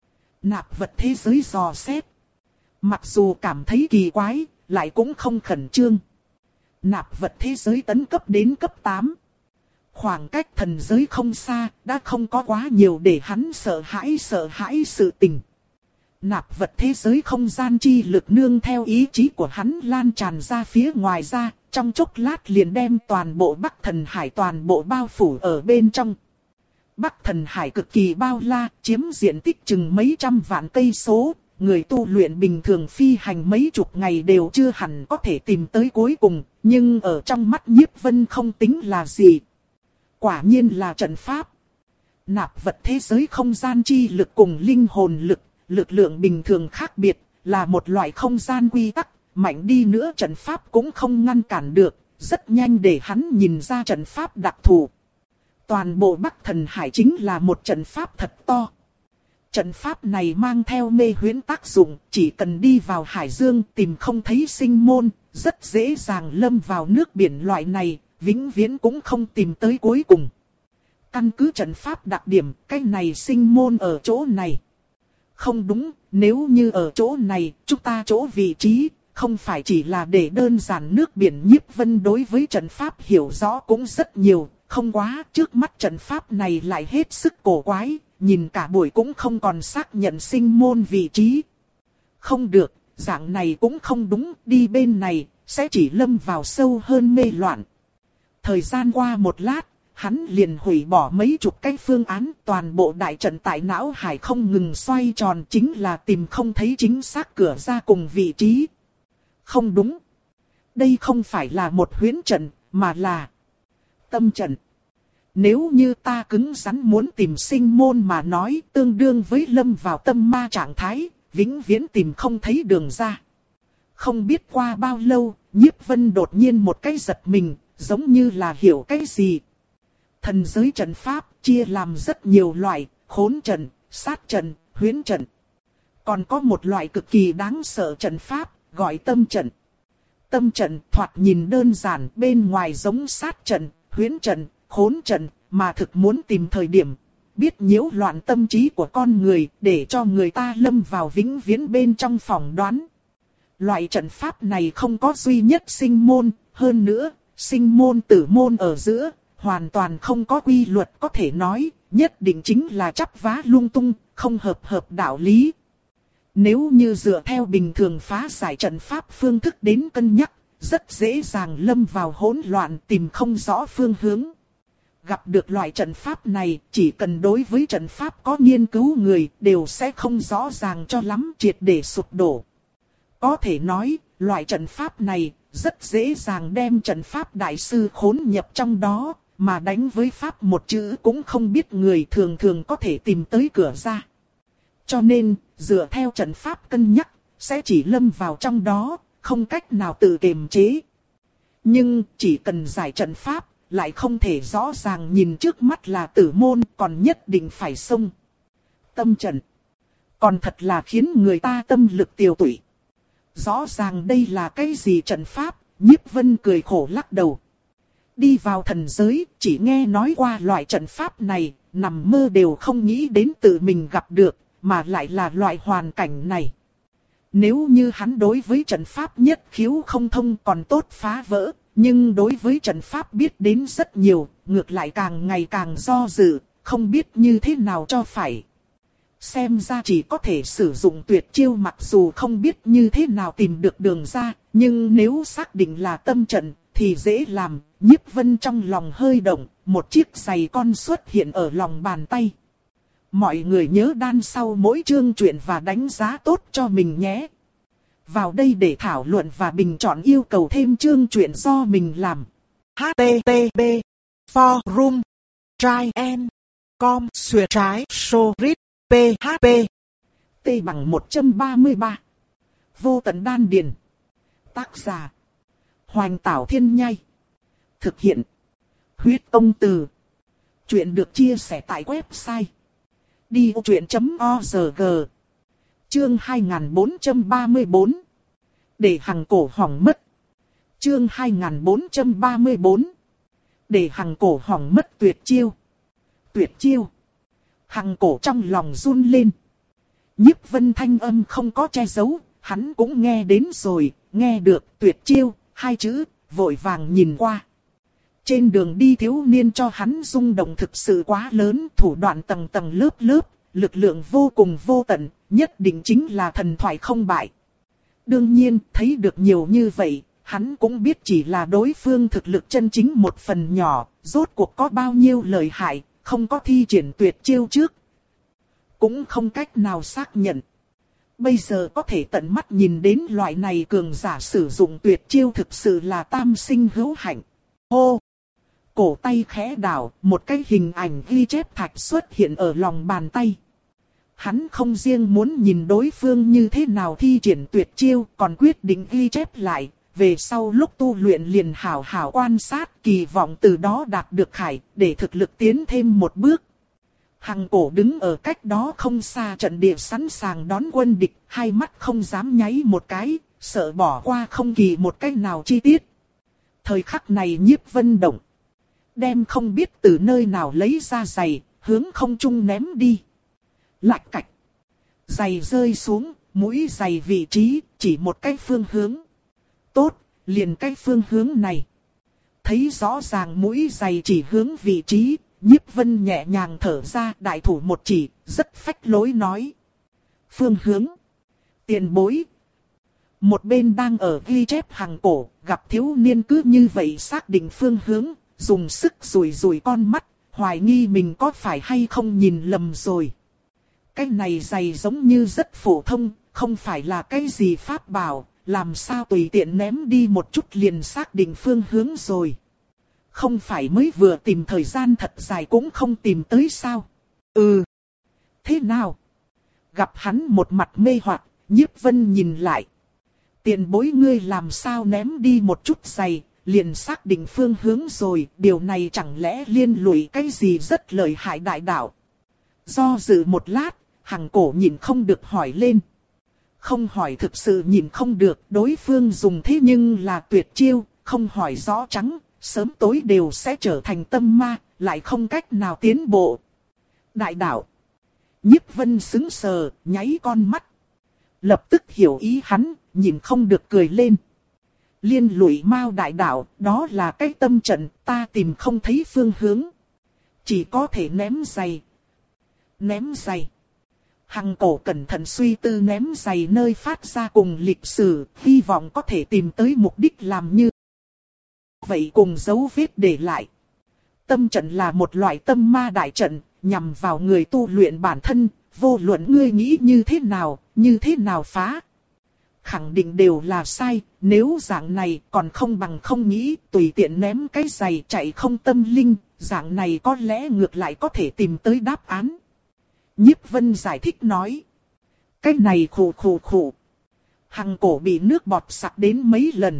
A: Nạp vật thế giới dò xét. Mặc dù cảm thấy kỳ quái, lại cũng không khẩn trương. Nạp vật thế giới tấn cấp đến cấp tám. Khoảng cách thần giới không xa, đã không có quá nhiều để hắn sợ hãi sợ hãi sự tình. Nạp vật thế giới không gian chi lực nương theo ý chí của hắn lan tràn ra phía ngoài ra, trong chốc lát liền đem toàn bộ Bắc Thần Hải toàn bộ bao phủ ở bên trong. Bắc Thần Hải cực kỳ bao la, chiếm diện tích chừng mấy trăm vạn cây số, người tu luyện bình thường phi hành mấy chục ngày đều chưa hẳn có thể tìm tới cuối cùng, nhưng ở trong mắt Nhiếp Vân không tính là gì. Quả nhiên là trận pháp. Nạp vật thế giới không gian chi lực cùng linh hồn lực, lực lượng bình thường khác biệt, là một loại không gian quy tắc, mạnh đi nữa trận pháp cũng không ngăn cản được, rất nhanh để hắn nhìn ra trận pháp đặc thù. Toàn bộ Bắc Thần Hải chính là một trận pháp thật to. Trận pháp này mang theo mê huyễn tác dụng, chỉ cần đi vào hải dương tìm không thấy sinh môn, rất dễ dàng lâm vào nước biển loại này, vĩnh viễn cũng không tìm tới cuối cùng. Căn cứ trận pháp đặc điểm, cái này sinh môn ở chỗ này. Không đúng, nếu như ở chỗ này, chúng ta chỗ vị trí, không phải chỉ là để đơn giản nước biển. Nhiếp Vân đối với trận pháp hiểu rõ cũng rất nhiều, không quá, trước mắt trận pháp này lại hết sức cổ quái, nhìn cả buổi cũng không còn xác nhận sinh môn vị trí. Không được, dạng này cũng không đúng, đi bên này, sẽ chỉ lâm vào sâu hơn mê loạn. Thời gian qua một lát, hắn liền hủy bỏ mấy chục cái phương án, toàn bộ đại trận tại não hải không ngừng xoay tròn, chính là tìm không thấy chính xác cửa ra cùng vị trí. Không đúng. Đây không phải là một huyễn trận, mà là tâm trận. Nếu như ta cứng rắn muốn tìm sinh môn mà nói, tương đương với lâm vào tâm ma trạng thái, vĩnh viễn tìm không thấy đường ra. Không biết qua bao lâu, Nhiếp Vân đột nhiên một cái giật mình, giống như là hiểu cái gì. Thần giới trận pháp chia làm rất nhiều loại, khốn trận, sát trận, huyễn trận. Còn có một loại cực kỳ đáng sợ trận pháp, gọi tâm trận. tâm trận thoạt nhìn đơn giản, bên ngoài giống sát trận, huyễn trận, khốn trận, mà thực muốn tìm thời điểm, biết nhiễu loạn tâm trí của con người, để cho người ta lâm vào vĩnh viễn bên trong phỏng đoán. Loại trận pháp này không có duy nhất sinh môn, hơn nữa, sinh môn tử môn ở giữa, hoàn toàn không có quy luật có thể nói, nhất định chính là chắp vá lung tung, không hợp hợp đạo lý. Nếu như dựa theo bình thường phá giải trận pháp phương thức đến cân nhắc, rất dễ dàng lâm vào hỗn loạn, tìm không rõ phương hướng. Gặp được loại trận pháp này, chỉ cần đối với trận pháp có nghiên cứu người, đều sẽ không rõ ràng cho lắm, triệt để sụp đổ. Có thể nói, loại trận pháp này, rất dễ dàng đem trận pháp đại sư khốn nhập trong đó, mà đánh với pháp một chữ cũng không biết người thường thường có thể tìm tới cửa ra. Cho nên, dựa theo trận pháp cân nhắc, sẽ chỉ lâm vào trong đó, không cách nào tự kiềm chế. Nhưng, chỉ cần giải trận pháp, lại không thể rõ ràng nhìn trước mắt là tử môn, còn nhất định phải xông. Tâm trận. Còn thật là khiến người ta tâm lực tiêu tụy. Rõ ràng đây là cái gì trận pháp, Nhiếp Vân cười khổ lắc đầu. Đi vào thần giới, chỉ nghe nói qua loại trận pháp này, nằm mơ đều không nghĩ đến tự mình gặp được, mà lại là loại hoàn cảnh này. Nếu như hắn đối với trận pháp nhất khiếu không thông còn tốt phá vỡ, nhưng đối với trận pháp biết đến rất nhiều, ngược lại càng ngày càng do dự, không biết như thế nào cho phải. Xem ra chỉ có thể sử dụng tuyệt chiêu, mặc dù không biết như thế nào tìm được đường ra, nhưng nếu xác định là tâm trận thì dễ làm. Nhiếp Vân trong lòng hơi động, một chiếc giày con xuất hiện ở lòng bàn tay. Mọi người nhớ đan sau mỗi chương truyện và đánh giá tốt cho mình nhé. Vào đây để thảo luận và bình chọn yêu cầu thêm chương truyện do mình làm. H T T P Forum Try and Com Xuyệt trái Sorit P H P T bằng một trăm ba mươi ba. Vô tận đan điền. Tác giả Hoành Tảo Thiên Nhai. Thực hiện Huyết Tông Từ. Chuyện được chia sẻ tại website đi vô chuyện chấm org. Chương hai nghìn bốn trăm ba mươi bốn. Để hằng cổ hỏng mất. Chương hai nghìn bốn trăm ba mươi bốn. Để hằng cổ hỏng mất tuyệt chiêu. Tuyệt chiêu. Hằng cổ trong lòng run lên. Nhiếp Vân thanh âm không có che giấu, hắn cũng nghe đến rồi, nghe được tuyệt chiêu, hai chữ, vội vàng nhìn qua. Trên đường đi thiếu niên cho hắn rung động thực sự quá lớn, thủ đoạn tầng tầng lớp lớp, lực lượng vô cùng vô tận, nhất định chính là thần thoại không bại. Đương nhiên, thấy được nhiều như vậy, hắn cũng biết chỉ là đối phương thực lực chân chính một phần nhỏ, rốt cuộc có bao nhiêu lợi hại, không có thi triển tuyệt chiêu trước. Cũng không cách nào xác nhận. Bây giờ có thể tận mắt nhìn đến loại này cường giả sử dụng tuyệt chiêu thực sự là tam sinh hữu hạnh. Hô! Cổ tay khẽ đảo, một cái hình ảnh ghi chép thạch xuất hiện ở lòng bàn tay. Hắn không riêng muốn nhìn đối phương như thế nào thi triển tuyệt chiêu, còn quyết định ghi chép lại, về sau lúc tu luyện liền hảo hảo quan sát, kỳ vọng từ đó đạt được khải, để thực lực tiến thêm một bước. Hằng cổ đứng ở cách đó không xa trận địa sẵn sàng đón quân địch, hai mắt không dám nháy một cái, sợ bỏ qua không kỳ một cái nào chi tiết. Thời khắc này Nhiếp Vân động. Đem không biết từ nơi nào lấy ra giày, hướng không trung ném đi. Lạch cạch. Giày rơi xuống, mũi giày vị trí, chỉ một cái phương hướng. Tốt, liền cái phương hướng này. Thấy rõ ràng mũi giày chỉ hướng vị trí, Nhiếp Vân nhẹ nhàng thở ra, đại thủ một chỉ, rất phách lối nói. Phương hướng. Tiền bối. Một bên đang ở ghi chép hàng cổ, gặp thiếu niên cứ như vậy xác định phương hướng, dùng sức rủi rủi con mắt, hoài nghi mình có phải hay không nhìn lầm rồi. Cái này giày giống như rất phổ thông, không phải là cái gì pháp bảo, làm sao tùy tiện ném đi một chút liền xác định phương hướng rồi. Không phải mới vừa tìm thời gian thật dài cũng không tìm tới sao? Ừ. Thế nào? Gặp hắn một mặt mê hoặc, Nhiếp Vân nhìn lại. Tiền bối ngươi làm sao ném đi một chút giày, liền xác định phương hướng rồi, điều này chẳng lẽ liên lụy cái gì rất lợi hại đại đạo? Do dự một lát, Hằng cổ nhìn không được hỏi lên. không hỏi thực sự nhìn không được, đối phương dùng thế nhưng là tuyệt chiêu, không hỏi rõ trắng, sớm tối đều sẽ trở thành tâm ma, lại không cách nào tiến bộ. Đại đạo. Nhiếp Vân sững sờ, nháy con mắt. Lập tức hiểu ý hắn, nhìn không được cười lên. Liên lụy Mao đại đạo, đó là cái tâm trận, ta tìm không thấy phương hướng. Chỉ có thể ném giày. Ném giày. Hằng Cổ cẩn thận suy tư ném giày nơi phát ra cùng lịch sử, hy vọng có thể tìm tới mục đích làm như vậy cùng dấu vết để lại. Tâm trận là một loại tâm ma đại trận, nhằm vào người tu luyện bản thân, vô luận ngươi nghĩ như thế nào, như thế nào phá. Khẳng định đều là sai, nếu dạng này còn không bằng không nghĩ, tùy tiện ném cái giày chạy không tâm linh, dạng này có lẽ ngược lại có thể tìm tới đáp án. Nhiếp Vân giải thích nói. Cái này khổ khổ khổ. Hằng Cổ bị nước bọt sặc đến mấy lần.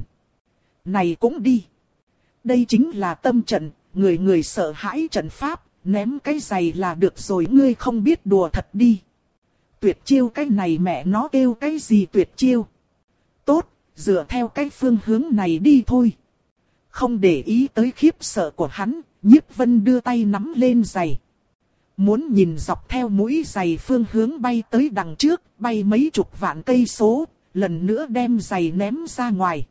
A: Này cũng đi. Đây chính là tâm trận, người người sợ hãi trận pháp, ném cái giày là được rồi, ngươi không biết đùa thật đi. Tuyệt chiêu cái này mẹ nó kêu cái gì tuyệt chiêu. Tốt, dựa theo cái phương hướng này đi thôi. Không để ý tới khiếp sợ của hắn, Nhiếp Vân đưa tay nắm lên giày. Muốn nhìn dọc theo mũi giày phương hướng bay tới đằng trước, bay mấy chục vạn cây số, lần nữa đem giày ném ra ngoài.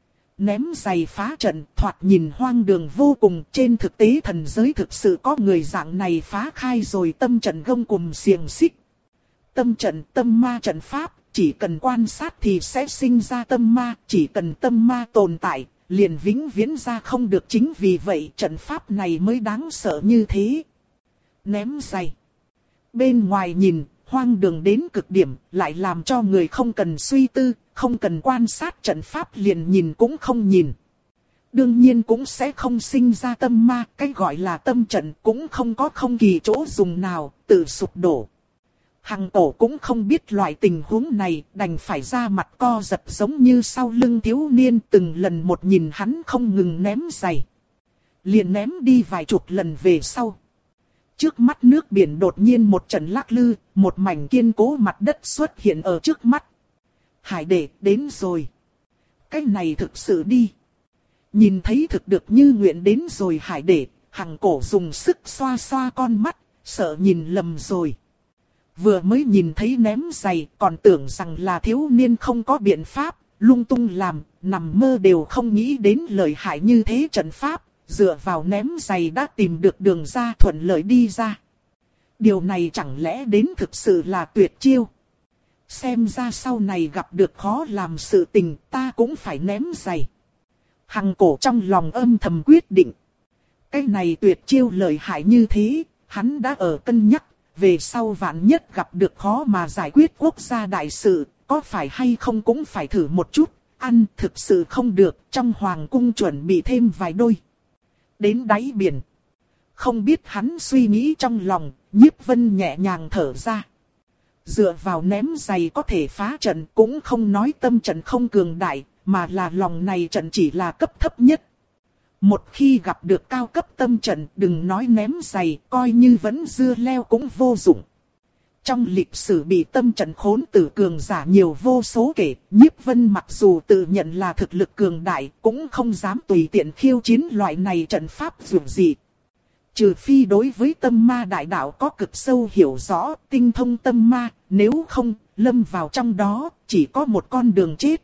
A: Ném giày phá trận, thoạt nhìn hoang đường vô cùng, trên thực tế thần giới thực sự có người dạng này phá khai rồi tâm trận gông cùm xiềng xích. Tâm trận, tâm ma trận pháp, chỉ cần quan sát thì sẽ sinh ra tâm ma, chỉ cần tâm ma tồn tại, liền vĩnh viễn ra không được, chính vì vậy trận pháp này mới đáng sợ như thế. Ném giày. Bên ngoài nhìn, hoang đường đến cực điểm, lại làm cho người không cần suy tư, không cần quan sát trận pháp liền nhìn cũng không nhìn. Đương nhiên cũng sẽ không sinh ra tâm ma, cái gọi là tâm trận cũng không có không kỳ chỗ dùng nào, tự sụp đổ. Hằng Cổ cũng không biết loại tình huống này, đành phải ra mặt co giật giống như sau lưng thiếu niên, từng lần một nhìn hắn không ngừng ném giày. Liền ném đi vài chục lần về sau. Trước mắt nước biển đột nhiên một trận lắc lư, một mảnh kiên cố mặt đất xuất hiện ở trước mắt. Hải đệ đến rồi. Cái này thực sự đi. Nhìn thấy thực được như nguyện đến rồi Hải đệ, Hằng Cổ dùng sức xoa xoa con mắt, sợ nhìn lầm rồi. Vừa mới nhìn thấy ném giày, còn tưởng rằng là thiếu niên không có biện pháp, lung tung làm, nằm mơ đều không nghĩ đến lợi hại như thế trận pháp, dựa vào ném giày đã tìm được đường ra thuận lợi đi ra. Điều này chẳng lẽ đến thực sự là tuyệt chiêu? Xem ra sau này gặp được khó làm sự tình, ta cũng phải ném giày. Hằng Cổ trong lòng âm thầm quyết định. Cái này tuyệt chiêu lợi hại như thế, hắn đã ở cân nhắc. Về sau vạn nhất gặp được khó mà giải quyết quốc gia đại sự, có phải hay không cũng phải thử một chút, ăn thực sự không được, trong hoàng cung chuẩn bị thêm vài đôi. Đến đáy biển. Không biết hắn suy nghĩ trong lòng, Nhiếp Vân nhẹ nhàng thở ra. Dựa vào ném giày có thể phá trận cũng không nói tâm trận không cường đại, mà là lòng này trận chỉ là cấp thấp nhất. Một khi gặp được cao cấp tâm trận, đừng nói ném giày, coi như vẫn dưa leo cũng vô dụng. Trong lịch sử bị tâm trận khốn tử cường giả nhiều vô số kể, Nhiếp Vân mặc dù tự nhận là thực lực cường đại, cũng không dám tùy tiện khiêu chiến loại này trận pháp dù gì. Trừ phi đối với tâm ma đại đạo có cực sâu hiểu rõ, tinh thông tâm ma, nếu không, lâm vào trong đó, chỉ có một con đường chết.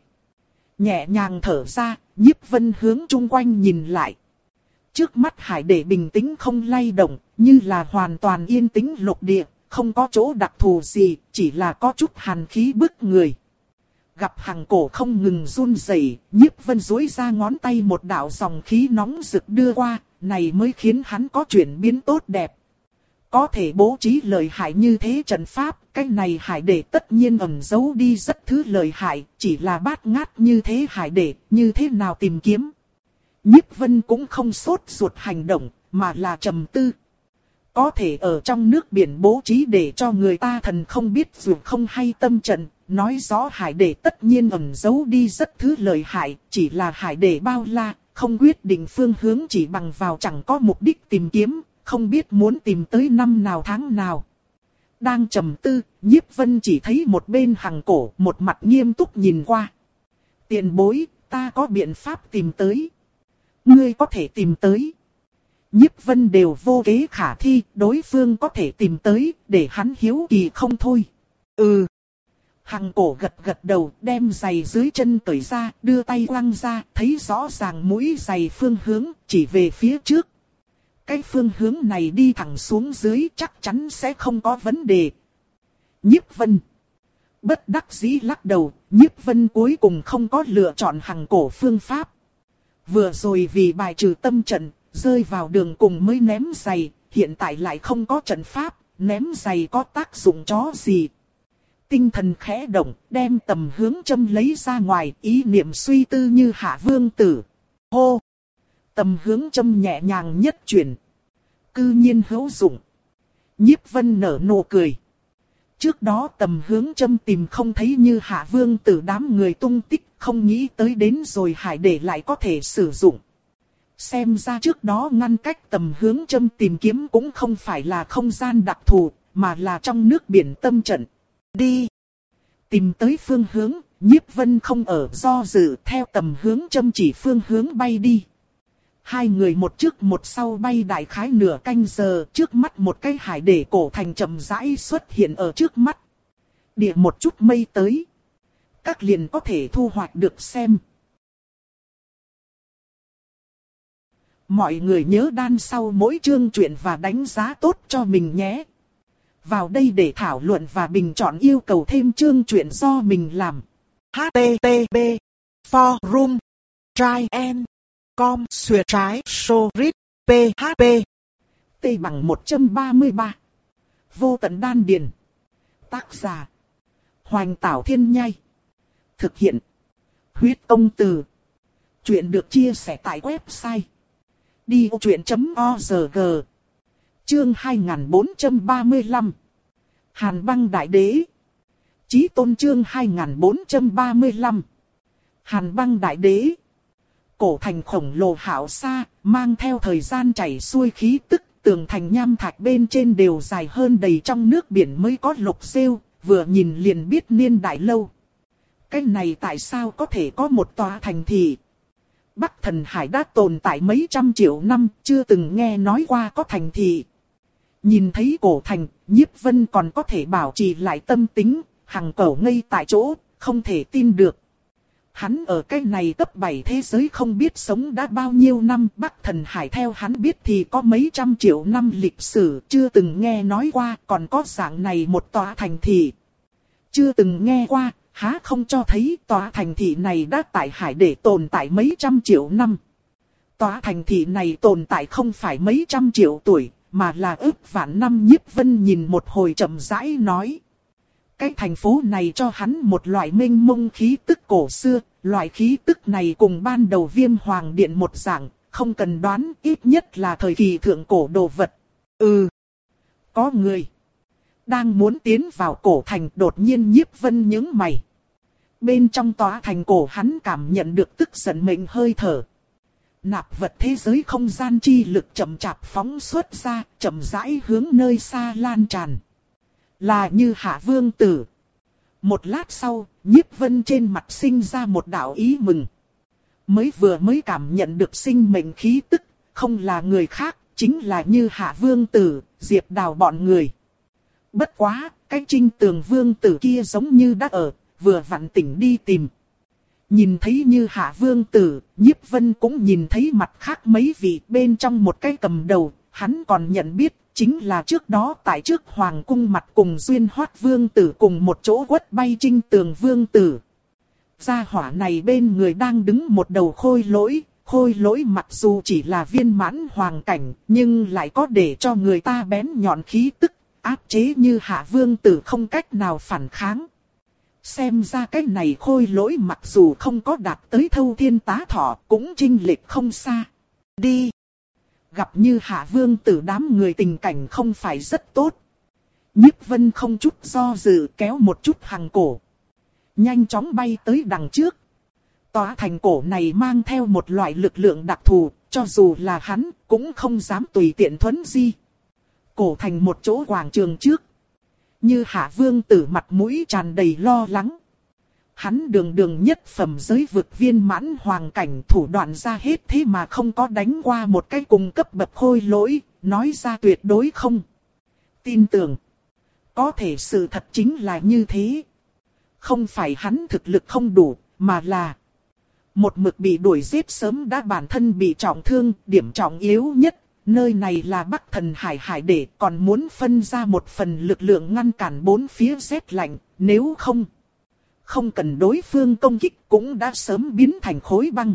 A: Nhẹ nhàng thở ra, Nhiếp Vân hướng chung quanh nhìn lại. Trước mắt hải đệ bình tĩnh không lay động, như là hoàn toàn yên tĩnh lục địa, không có chỗ đặc thù gì, chỉ là có chút hàn khí bức người. Gặp Hằng Cổ không ngừng run rẩy, Nhiếp Vân duỗi ra ngón tay một đạo dòng khí nóng rực đưa qua, này mới khiến hắn có chuyển biến tốt đẹp. Có thể bố trí lợi hại như thế trận pháp, cái này hải đệ tất nhiên ẩn giấu đi rất thứ lợi hại, chỉ là bát ngát như thế hải đệ, như thế nào tìm kiếm. Nhiếp Vân cũng không sốt ruột hành động, mà là trầm tư. Có thể ở trong nước biển bố trí để cho người ta thần không biết dù không hay tâm trận, nói rõ hải đệ tất nhiên ẩn giấu đi rất thứ lợi hại, chỉ là hải đệ bao la, không quyết định phương hướng, chỉ bằng vào chẳng có mục đích tìm kiếm, không biết muốn tìm tới năm nào tháng nào. Đang trầm tư, Nhiếp Vân chỉ thấy một bên Hằng Cổ một mặt nghiêm túc nhìn qua. Tiền bối, ta có biện pháp tìm tới. Ngươi có thể tìm tới. Nhiếp Vân đều vô kế khả thi, đối phương có thể tìm tới, để hắn hiếu kỳ không thôi. Ừ. Hằng Cổ gật gật đầu, đem giày dưới chân cởi ra, đưa tay quăng ra, thấy rõ ràng mũi giày phương hướng, chỉ về phía trước. Cái phương hướng này đi thẳng xuống dưới chắc chắn sẽ không có vấn đề. Nhiếp Vân bất đắc dĩ lắc đầu, Nhiếp Vân cuối cùng không có lựa chọn Hằng Cổ phương pháp. Vừa rồi vì bài trừ tâm trận, rơi vào đường cùng mới ném giày, hiện tại lại không có trận pháp, ném giày có tác dụng chó gì. Tinh thần khẽ động, đem tầm hướng châm lấy ra ngoài, ý niệm suy tư như Hạ Vương Tử. Hô! Tầm hướng châm nhẹ nhàng nhất chuyển. Cư nhiên hữu dụng. Nhiếp Vân nở nụ cười. Trước đó tầm hướng châm tìm không thấy như Hạ Vương Tử đám người tung tích, không nghĩ tới đến rồi Hải để lại có thể sử dụng. Xem ra trước đó ngăn cách tầm hướng châm tìm kiếm cũng không phải là không gian đặc thù, mà là trong nước biển tâm trận. Đi! Tìm tới phương hướng, Nhiếp Vân không ở do dự, theo tầm hướng châm chỉ phương hướng bay đi. Hai người một trước một sau bay đại khái nửa canh giờ, trước mắt một cái hải để cổ thành chậm rãi xuất hiện ở trước mắt. Địa một chút mây tới. Các liền có thể thu hoạch được xem. Mọi người nhớ đan sau mỗi chương truyện và đánh giá tốt cho mình nhé. Vào đây để thảo luận và bình chọn yêu cầu thêm chương truyện do mình làm. H T T P Forum Try and Com Xuyệt trái Sorit P H P T bằng một trăm ba mươi ba. Vô tận đan điền. Tác giả Hoành Tảo Thiên Nhai. Thực hiện Huyết Công Từ. Chuyện được chia sẻ tại website đi vô chuyện chấm org. Chương hai nghìn bốn trăm ba mươi lăm. Hàn Băng Đại Đế. Chí tôn chương hai nghìn bốn trăm ba mươi lăm. Hàn Băng Đại Đế. Cổ thành khổng lồ hảo xa, mang theo thời gian chảy xuôi khí tức, tường thành nham thạch bên trên đều dài hơn đầy trong nước biển mới có lục rêu, vừa nhìn liền biết niên đại lâu. Cái này tại sao có thể có một tòa thành thị? Bắc Thần Hải đã tồn tại mấy trăm triệu năm, chưa từng nghe nói qua có thành thị. Nhìn thấy cổ thành, Nhiếp Vân còn có thể bảo trì lại tâm tính, Hằng Cẩu ngây tại chỗ, không thể tin được. Hắn ở cái này cấp bảy thế giới không biết sống đã bao nhiêu năm, Bắc Thần Hải theo hắn biết thì có mấy trăm triệu năm lịch sử, chưa từng nghe nói qua, còn có dạng này một tòa thành thị. Chưa từng nghe qua, há không cho thấy tòa thành thị này đã tại hải để tồn tại mấy trăm triệu năm. Tòa thành thị này tồn tại không phải mấy trăm triệu tuổi, mà là ức vạn năm. Nhiếp Vân nhìn một hồi chậm rãi nói. Cái thành phố này cho hắn một loại mênh mông khí tức cổ xưa, loại khí tức này cùng ban đầu Viêm Hoàng Điện một dạng, không cần đoán, ít nhất là thời kỳ thượng cổ đồ vật. Ừ, có người đang muốn tiến vào cổ thành, đột nhiên Nhiếp Vân nhướng mày. Bên trong tòa thành cổ hắn cảm nhận được tức giận mệnh hơi thở. Nạp vật thế giới không gian chi lực chậm chạp phóng xuất ra, chậm rãi hướng nơi xa lan tràn. Là như Hạ Vương Tử. Một lát sau, Nhiếp Vân trên mặt sinh ra một đạo ý mừng. Mới vừa mới cảm nhận được sinh mệnh khí tức, không là người khác, chính là như Hạ Vương Tử, Diệp Đào bọn người. Bất quá, cái Trinh Tường Vương Tử kia giống như đã ở, vừa vặn tỉnh đi tìm. Nhìn thấy như Hạ Vương Tử, Nhiếp Vân cũng nhìn thấy mặt khác mấy vị, bên trong một cái cầm đầu, hắn còn nhận biết, chính là trước đó tại trước Hoàng cung mặt cùng Duyên Hoát Vương Tử cùng một chỗ quất bay Trinh Tường Vương Tử. Gia hỏa này bên người đang đứng một đầu khôi lỗi, khôi lỗi mặc dù chỉ là viên mãn hoàng cảnh, nhưng lại có để cho người ta bén nhọn khí tức, áp chế như Hạ Vương Tử không cách nào phản kháng. Xem ra cái này khôi lỗi mặc dù không có đạt tới Thâu Thiên Tá Thọ, cũng chênh lệch không xa. Đi! Gặp như Hạ Vương Tử đám người tình cảnh không phải rất tốt. Nhiếp Vân không chút do dự kéo một chút Hằng Cổ. Nhanh chóng bay tới đằng trước. Tòa thành cổ này mang theo một loại lực lượng đặc thù, cho dù là hắn cũng không dám tùy tiện thuấn di. Cổ thành một chỗ quảng trường trước. Như Hạ Vương Tử mặt mũi tràn đầy lo lắng. Hắn đường đường nhất phẩm giới vực viên mãn hoàng cảnh, thủ đoạn ra hết thế mà không có đánh qua một cái cùng cấp bậc khôi lỗi, nói ra tuyệt đối không tin tưởng. Có thể sự thật chính là như thế. Không phải hắn thực lực không đủ, mà là một mực bị đuổi giết sớm đã bản thân bị trọng thương, điểm trọng yếu nhất. Nơi này là Bắc Thần Hải Hải để còn muốn phân ra một phần lực lượng ngăn cản bốn phía rét lạnh, nếu không, không cần đối phương công kích cũng đã sớm biến thành khối băng.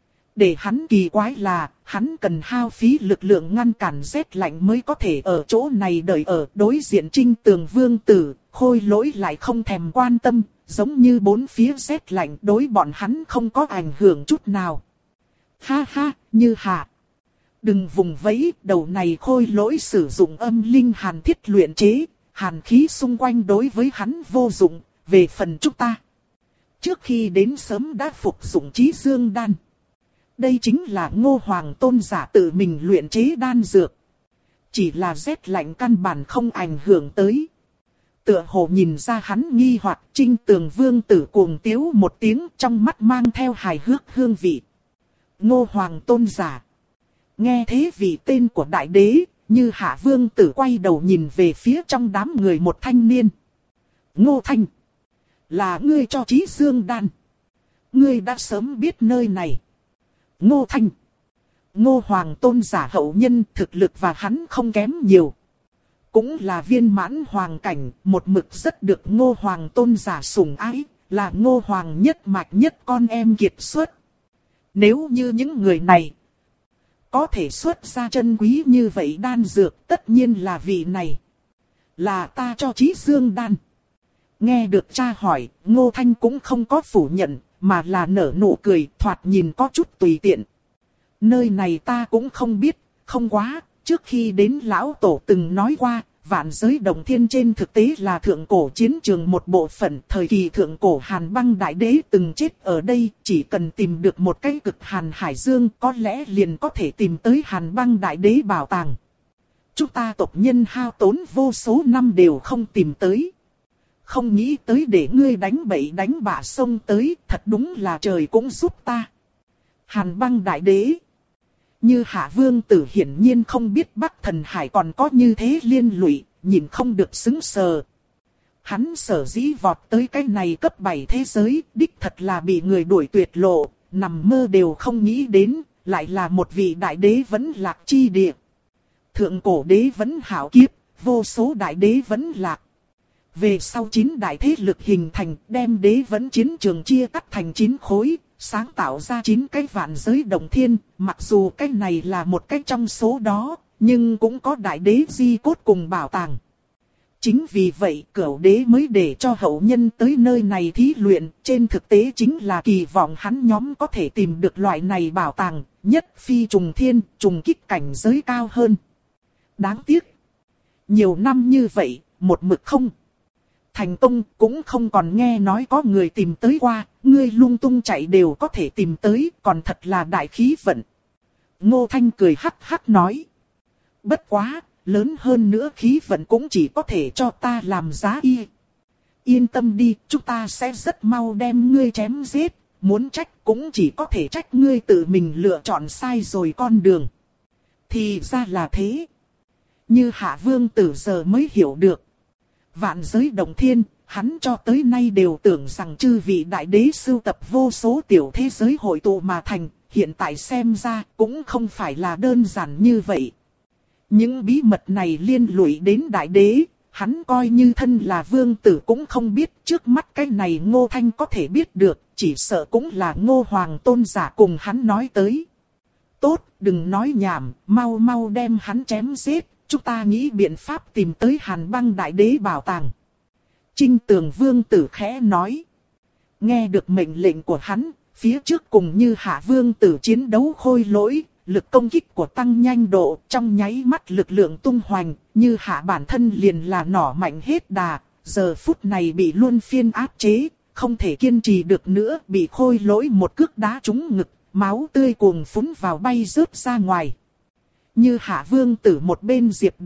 A: Để hắn kỳ quái là, hắn cần hao phí lực lượng ngăn cản rét lạnh mới có thể ở chỗ này đợi ở đối diện Trinh Tường Vương Tử, khôi lỗi lại không thèm quan tâm, giống như bốn phía rét lạnh đối bọn hắn không có ảnh hưởng chút nào. Ha ha, Như Hạ. Đừng vùng vẫy, đầu này khôi lỗi sử dụng âm linh hàn thiết luyện chế, hàn khí xung quanh đối với hắn vô dụng, về phần chúng ta. Trước khi đến sớm đã phục dụng Chí Dương đan. Đây chính là Ngô Hoàng tôn giả tự mình luyện chế đan dược. Chỉ là rét lạnh căn bản không ảnh hưởng tới. Tựa hồ nhìn ra hắn nghi hoặc, Trinh Tường Vương Tử cuồng tiếu một tiếng, trong mắt mang theo hài hước hương vị. Ngô Hoàng tôn giả. Nghe thế vì tên của đại đế, Như Hạ Vương Tử quay đầu nhìn về phía trong đám người một thanh niên. Ngô Thanh. Là ngươi cho Chí Dương đan. Ngươi đã sớm biết nơi này. Ngô Thanh. Ngô Hoàng tôn giả hậu nhân, thực lực và hắn không kém nhiều. Cũng là viên mãn hoàng cảnh, một mực rất được Ngô Hoàng tôn giả sủng ái, là Ngô Hoàng nhất mạch nhất con em kiệt xuất. Nếu như những người này có thể xuất ra chân quý như vậy đan dược, tất nhiên là vị này. Là ta cho Chí Dương đan. Nghe được cha hỏi, Ngô Thanh cũng không có phủ nhận, mà là nở nụ cười, thoạt nhìn có chút tùy tiện. Nơi này ta cũng không biết, không quá, trước khi đến lão tổ từng nói qua, vạn giới đồng thiên trên thực tế là thượng cổ chiến trường một bộ phận. Thời kỳ thượng cổ Hàn Băng Đại Đế từng chết ở đây, chỉ cần tìm được một cái cực Hàn Hải Dương có lẽ liền có thể tìm tới Hàn Băng Đại Đế bảo tàng. Chúng ta tộc nhân hao tốn vô số năm đều không tìm tới. Không nghĩ tới để ngươi đánh bậy đánh bạ xông tới, thật đúng là trời cũng giúp ta. Hàn Băng Đại Đế. Như Hạ Vương Tử hiển nhiên không biết Bắc Thần Hải còn có như thế liên lụy, nhìn không được sững sờ. Hắn sở dĩ vọt tới cái này cấp bảy thế giới, đích thật là bị người đuổi tuyệt lộ, nằm mơ đều không nghĩ đến, lại là một vị đại đế vẫn lạc chi địa. Thượng cổ đế vẫn hảo kiếp, vô số đại đế vẫn lạc. Về sau chín đại thế lực hình thành, đem đế vẫn chiến trường chia cắt thành chín khối, sáng tạo ra chín cái vạn giới đồng thiên, mặc dù cái này là một cái trong số đó, nhưng cũng có đại đế di cốt cùng bảo tàng. Chính vì vậy cửu đế mới để cho hậu nhân tới nơi này thí luyện, trên thực tế chính là kỳ vọng hắn nhóm có thể tìm được loại này bảo tàng, nhất phi trùng thiên, trùng kích cảnh giới cao hơn. Đáng tiếc, nhiều năm như vậy, một mực không thành công, cũng không còn nghe nói có người tìm tới qua, ngươi lung tung chạy đều có thể tìm tới, còn thật là đại khí vận. Ngô Thanh cười hắc hắc nói. Bất quá, lớn hơn nữa khí vận cũng chỉ có thể cho ta làm giá y. Yên tâm đi, chúng ta sẽ rất mau đem ngươi chém giết, muốn trách cũng chỉ có thể trách ngươi tự mình lựa chọn sai rồi con đường. Thì ra là thế. Như Hạ Vương Tử giờ mới hiểu được. Vạn giới đồng thiên, hắn cho tới nay đều tưởng rằng chư vị đại đế sưu tập vô số tiểu thế giới hội tụ mà thành, hiện tại xem ra cũng không phải là đơn giản như vậy. Những bí mật này liên lụy đến đại đế, hắn coi như thân là vương tử cũng không biết, trước mắt cái này Ngô Thanh có thể biết được, chỉ sợ cũng là Ngô Hoàng tôn giả cùng hắn nói tới. Tốt, đừng nói nhảm, mau mau đem hắn chém giết. Chúng ta nghĩ biện pháp tìm tới Hàn Băng Đại Đế bảo tàng. Trinh Tường Vương Tử khẽ nói. Nghe được mệnh lệnh của hắn, phía trước cùng Như Hạ Vương Tử chiến đấu khôi lỗi, lực công kích của tăng nhanh độ, trong nháy mắt lực lượng tung hoành, Như Hạ bản thân liền là nỏ mạnh hết đà, giờ phút này bị luân phiên áp chế, không thể kiên trì được nữa, bị khôi lỗi một cước đá trúng ngực, máu tươi cuồng phún vào bay rớt ra ngoài. Như Hạ Vương Tử một bên Diệp Đào,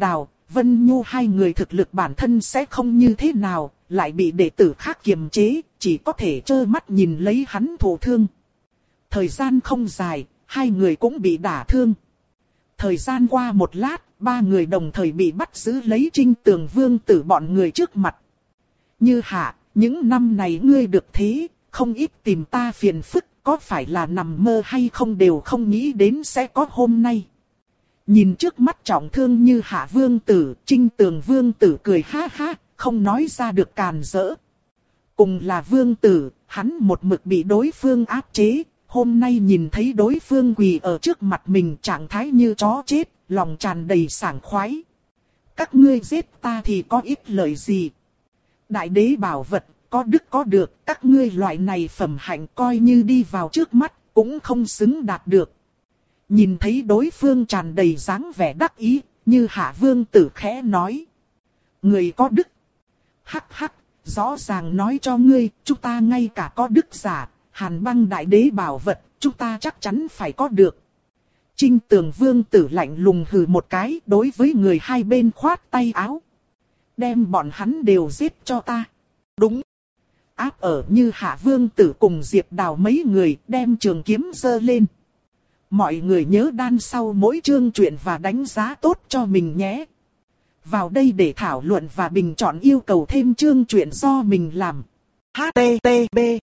A: Vân Nhu hai người thực lực bản thân sẽ không như thế nào, lại bị đệ tử khác kiềm chế, chỉ có thể trơ mắt nhìn lấy hắn thụ thương. Thời gian không dài, hai người cũng bị đả thương. Thời gian qua một lát, ba người đồng thời bị bắt giữ lấy Trinh Tường Vương tử bọn người trước mặt. Như Hạ, những năm này ngươi được thế, không ít tìm ta phiền phức, có phải là nằm mơ hay không đều không nghĩ đến sẽ có hôm nay. Nhìn trước mắt trọng thương Như Hạ Vương tử, Trinh Tường Vương tử cười ha ha, không nói ra được càn rỡ. Cùng là Vương tử, hắn một mực bị đối phương áp chế, hôm nay nhìn thấy đối phương quỳ ở trước mặt mình trạng thái như chó chết, lòng tràn đầy sảng khoái. Các ngươi giết ta thì có ích lợi gì? Đại đế bảo vật, có đức có được, các ngươi loại này phẩm hạnh coi như đi vào trước mắt, cũng không xứng đạt được. Nhìn thấy đối phương tràn đầy dáng vẻ đắc ý, Như Hạ Vương tử khẽ nói. Người có đức. Hắc hắc, rõ ràng nói cho ngươi, chúng ta ngay cả có đức giả, Hàn Băng đại đế bảo vật, chúng ta chắc chắn phải có được. Trinh Tường Vương tử lạnh lùng hừ một cái, đối với người hai bên khoát tay áo. Đem bọn hắn đều giết cho ta. Đúng. Áp ở Như Hạ Vương tử cùng Diệp Đào mấy người, đem trường kiếm giơ lên. Mọi người nhớ đan sau mỗi chương truyện và đánh giá tốt cho mình nhé. Vào đây để thảo luận và bình chọn yêu cầu thêm chương truyện do mình làm. H T T P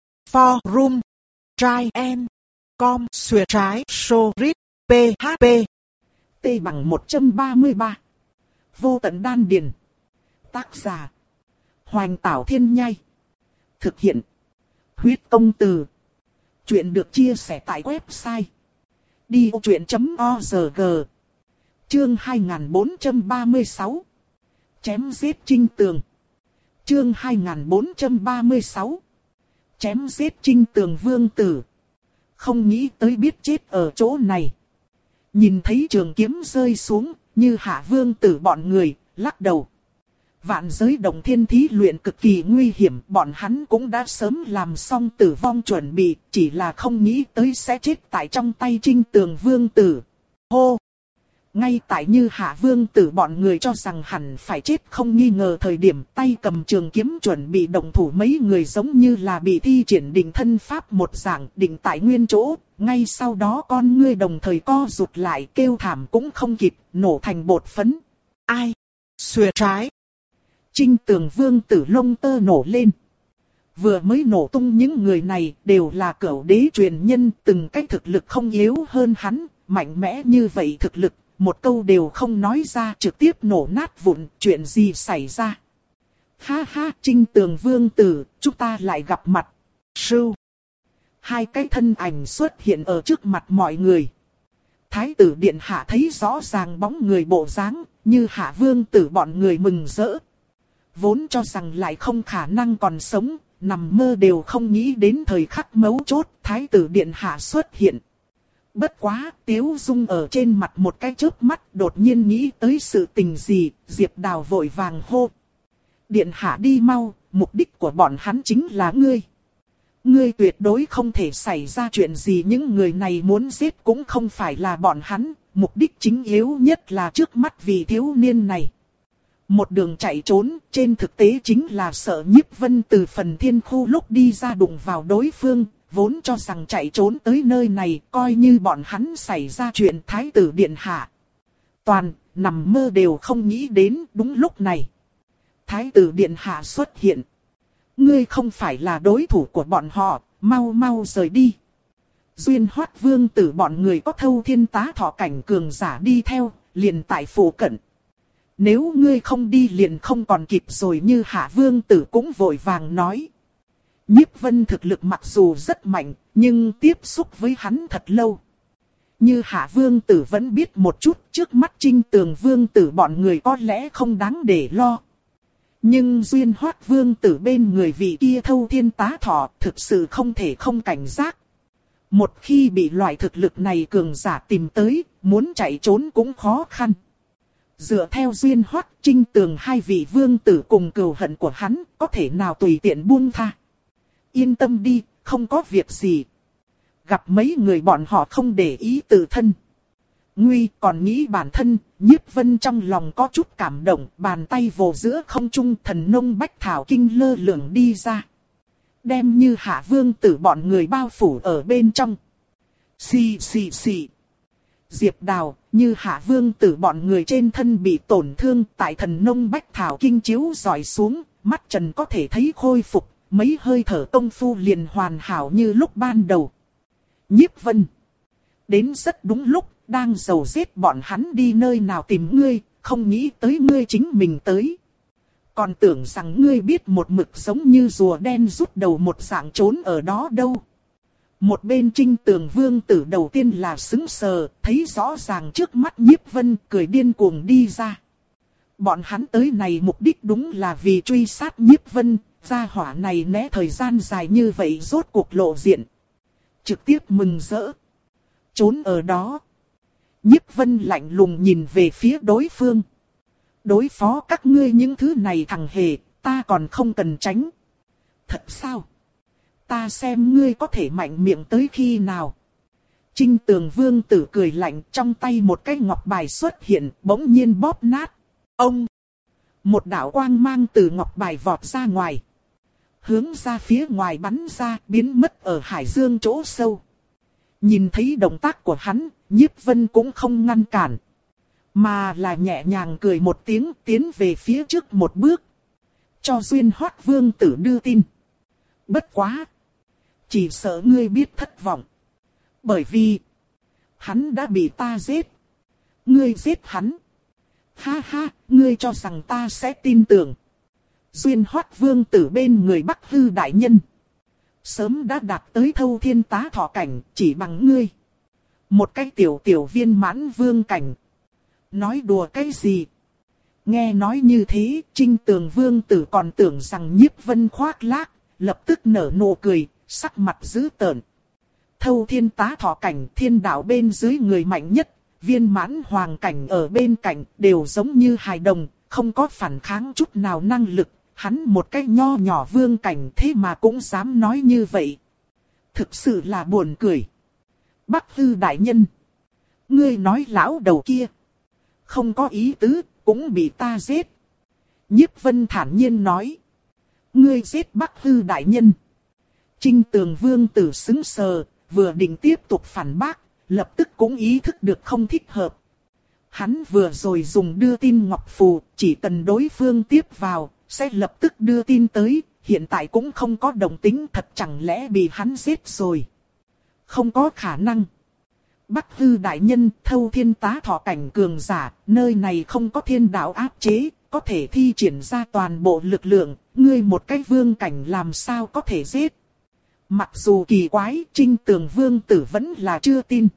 A: Forum Try and Com Xuyệt trái Sorit P H P T bằng một trăm ba mươi ba. Vô tận đan điền. Tác giả Hoành Tảo Thiên Nhai. Thực hiện Huyết Công Từ. Chuyện được chia sẻ tại website đi ô truyện chấm org. Chương hai nghìn bốn trăm ba mươi sáu. Chém giết Trinh Tường. Chương hai nghìn bốn trăm ba mươi sáu. Chém giết Trinh Tường Vương tử. Không nghĩ tới biết chết ở chỗ này. Nhìn thấy trường kiếm rơi xuống, Như Hạ Vương tử bọn người, lắc đầu. Vạn giới động thiên thí luyện cực kỳ nguy hiểm, bọn hắn cũng đã sớm làm xong tử vong chuẩn bị, chỉ là không nghĩ tới sẽ chết tại trong tay Trinh Tường Vương tử. Hô! Ngay tại Như Hạ Vương tử bọn người cho rằng hẳn phải chết không nghi ngờ thời điểm, tay cầm trường kiếm chuẩn bị động thủ, mấy người giống như là bị thi triển định thân pháp một dạng, định tại nguyên chỗ, ngay sau đó con ngươi đồng thời co rụt lại, kêu thảm cũng không kịp, nổ thành bột phấn. Ai? Xuyệt trái. Trinh Tường Vương tử lông tơ nổ lên. Vừa mới nổ tung những người này đều là cửu đế truyền nhân, từng cái thực lực không yếu hơn hắn, mạnh mẽ như vậy thực lực, một câu đều không nói ra trực tiếp nổ nát vụn, chuyện gì xảy ra. Ha ha, Trinh Tường Vương tử, chúng ta lại gặp mặt. Sưu. Hai cái thân ảnh xuất hiện ở trước mặt mọi người. Thái tử điện hạ thấy rõ ràng bóng người bộ dáng, Như Hạ Vương tử bọn người mừng rỡ. Vốn cho rằng lại không khả năng còn sống, nằm mơ đều không nghĩ đến thời khắc mấu chốt, Thái tử điện hạ xuất hiện. Bất quá, Tiếu Dung ở trên mặt một cái chớp mắt đột nhiên nghĩ tới sự tình gì, Diệp Đào vội vàng hô. Điện hạ đi mau, mục đích của bọn hắn chính là ngươi. Ngươi tuyệt đối không thể xảy ra chuyện gì, những người này muốn giết cũng không phải là bọn hắn, mục đích chính yếu nhất là trước mắt vị thiếu niên này. Một đường chạy trốn, trên thực tế chính là sợ Nhiếp Vân từ phần thiên khu lúc đi ra đụng vào đối phương, vốn cho rằng chạy trốn tới nơi này, coi như bọn hắn xảy ra chuyện Thái tử điện hạ. Toàn, nằm mơ đều không nghĩ đến, đúng lúc này. Thái tử điện hạ xuất hiện. Ngươi không phải là đối thủ của bọn họ, mau mau rời đi. Duyên Hoát Vương tử bọn người có Thâu Thiên Tá Thọ cảnh cường giả đi theo, liền tại phủ cận. Nếu ngươi không đi liền không còn kịp rồi, Như Hạ Vương tử cũng vội vàng nói. Nhiếp Vân thực lực mặc dù rất mạnh, nhưng tiếp xúc với hắn thật lâu. Như Hạ Vương tử vẫn biết một chút, trước mắt Trinh Tường Vương tử bọn người có lẽ không đáng để lo. Nhưng Duyên Hoát Vương tử bên người vị kia Thâu Thiên Tá Thọ thực sự không thể không cảnh giác. Một khi bị loại thực lực này cường giả tìm tới, muốn chạy trốn cũng khó khăn. Dựa theo Duyên Hoát, Trinh Tường hai vị vương tử cùng cừu hận của hắn, có thể nào tùy tiện buông tha. Yên tâm đi, không có việc gì. Gặp mấy người bọn họ không để ý tự thân. Nguy còn nghĩ bản thân, Nhiếp Vân trong lòng có chút cảm động, bàn tay vồ giữa không trung thần nông bách thảo kinh lơ lửng đi ra. Đem Như Hạ Vương tử bọn người bao phủ ở bên trong. Xì xì xì. Diệp Đào, Như Hạ Vương tử bọn người trên thân bị tổn thương tại thần nông bách thảo kinh chiếu dọi xuống, mắt trần có thể thấy khôi phục, mấy hơi thở công phu liền hoàn hảo như lúc ban đầu. Nhiếp Vân. Đến rất đúng lúc, đang giàu giết bọn hắn đi nơi nào tìm ngươi, không nghĩ tới ngươi chính mình tới. Còn tưởng rằng ngươi biết một mực giống như rùa đen rút đầu một dạng trốn ở đó đâu. Một bên Trinh Tường Vương tử đầu tiên là sững sờ, thấy rõ ràng trước mắt Nhiếp Vân cười điên cuồng đi ra. Bọn hắn tới này mục đích đúng là vì truy sát Nhiếp Vân, gia hỏa này né thời gian dài như vậy rốt cuộc lộ diện. Trực tiếp mừng rỡ. Trốn ở đó. Nhiếp Vân lạnh lùng nhìn về phía đối phương. Đối phó các ngươi những thứ này thằng hề, ta còn không cần tránh. Thật sao? Ta xem ngươi có thể mạnh miệng tới khi nào. Trinh Tường Vương tử cười lạnh, trong tay một cái ngọc bài xuất hiện, bỗng nhiên bóp nát. Ông! Một đạo quang mang từ ngọc bài vọt ra ngoài. Hướng ra phía ngoài bắn ra, biến mất ở hải dương chỗ sâu. Nhìn thấy động tác của hắn, Nhiếp Vân cũng không ngăn cản. Mà là nhẹ nhàng cười một tiếng, tiến về phía trước một bước. Cho Duyên Hoát Vương tử đưa tin. Bất quá! Chỉ sợ ngươi biết thất vọng. Bởi vì hắn đã bị ta giết. Ngươi giết hắn. Ha ha, ngươi cho rằng ta sẽ tin tưởng. Duyên Hoát Vương tử bên người Bắc Hư đại nhân. Sớm đã đạt tới thâu thiên tá thọ cảnh, chỉ bằng ngươi. Một cái tiểu tiểu viên mãn vương cảnh. Nói đùa cái gì? Nghe nói như thế, Trinh Tường Vương tử còn tưởng rằng Nhiếp Vân khoác lác, lập tức nở nụ cười, sắc mặt dữ tợn. Thâu thiên tá thọ cảnh, thiên đạo bên dưới người mạnh nhất, viên mãn hoàng cảnh ở bên cạnh, đều giống như hài đồng, không có phản kháng chút nào năng lực. Hắn một cái nho nhỏ vương cảnh thế mà cũng dám nói như vậy. Thực sự là buồn cười. Bắc Hư đại nhân. Ngươi nói lão đầu kia. Không có ý tứ, cũng bị ta giết. Nhiếp Vân thản nhiên nói. Ngươi giết Bắc Hư đại nhân. Trinh Tường Vương tử sững sờ, vừa định tiếp tục phản bác, lập tức cũng ý thức được không thích hợp. Hắn vừa rồi dùng đưa tin ngọc phù, chỉ cần đối phương tiếp vào, sẽ lập tức đưa tin tới, hiện tại cũng không có đồng tính, thật chẳng lẽ bị hắn giết rồi. Không có khả năng. Bắc Hư đại nhân, thâu thiên tá thọ cảnh cường giả, nơi này không có thiên đạo áp chế, có thể thi triển ra toàn bộ lực lượng, ngươi một cái vương cảnh làm sao có thể giết. Mặc dù kỳ quái, Trinh Tường Vương tử vẫn là chưa tin.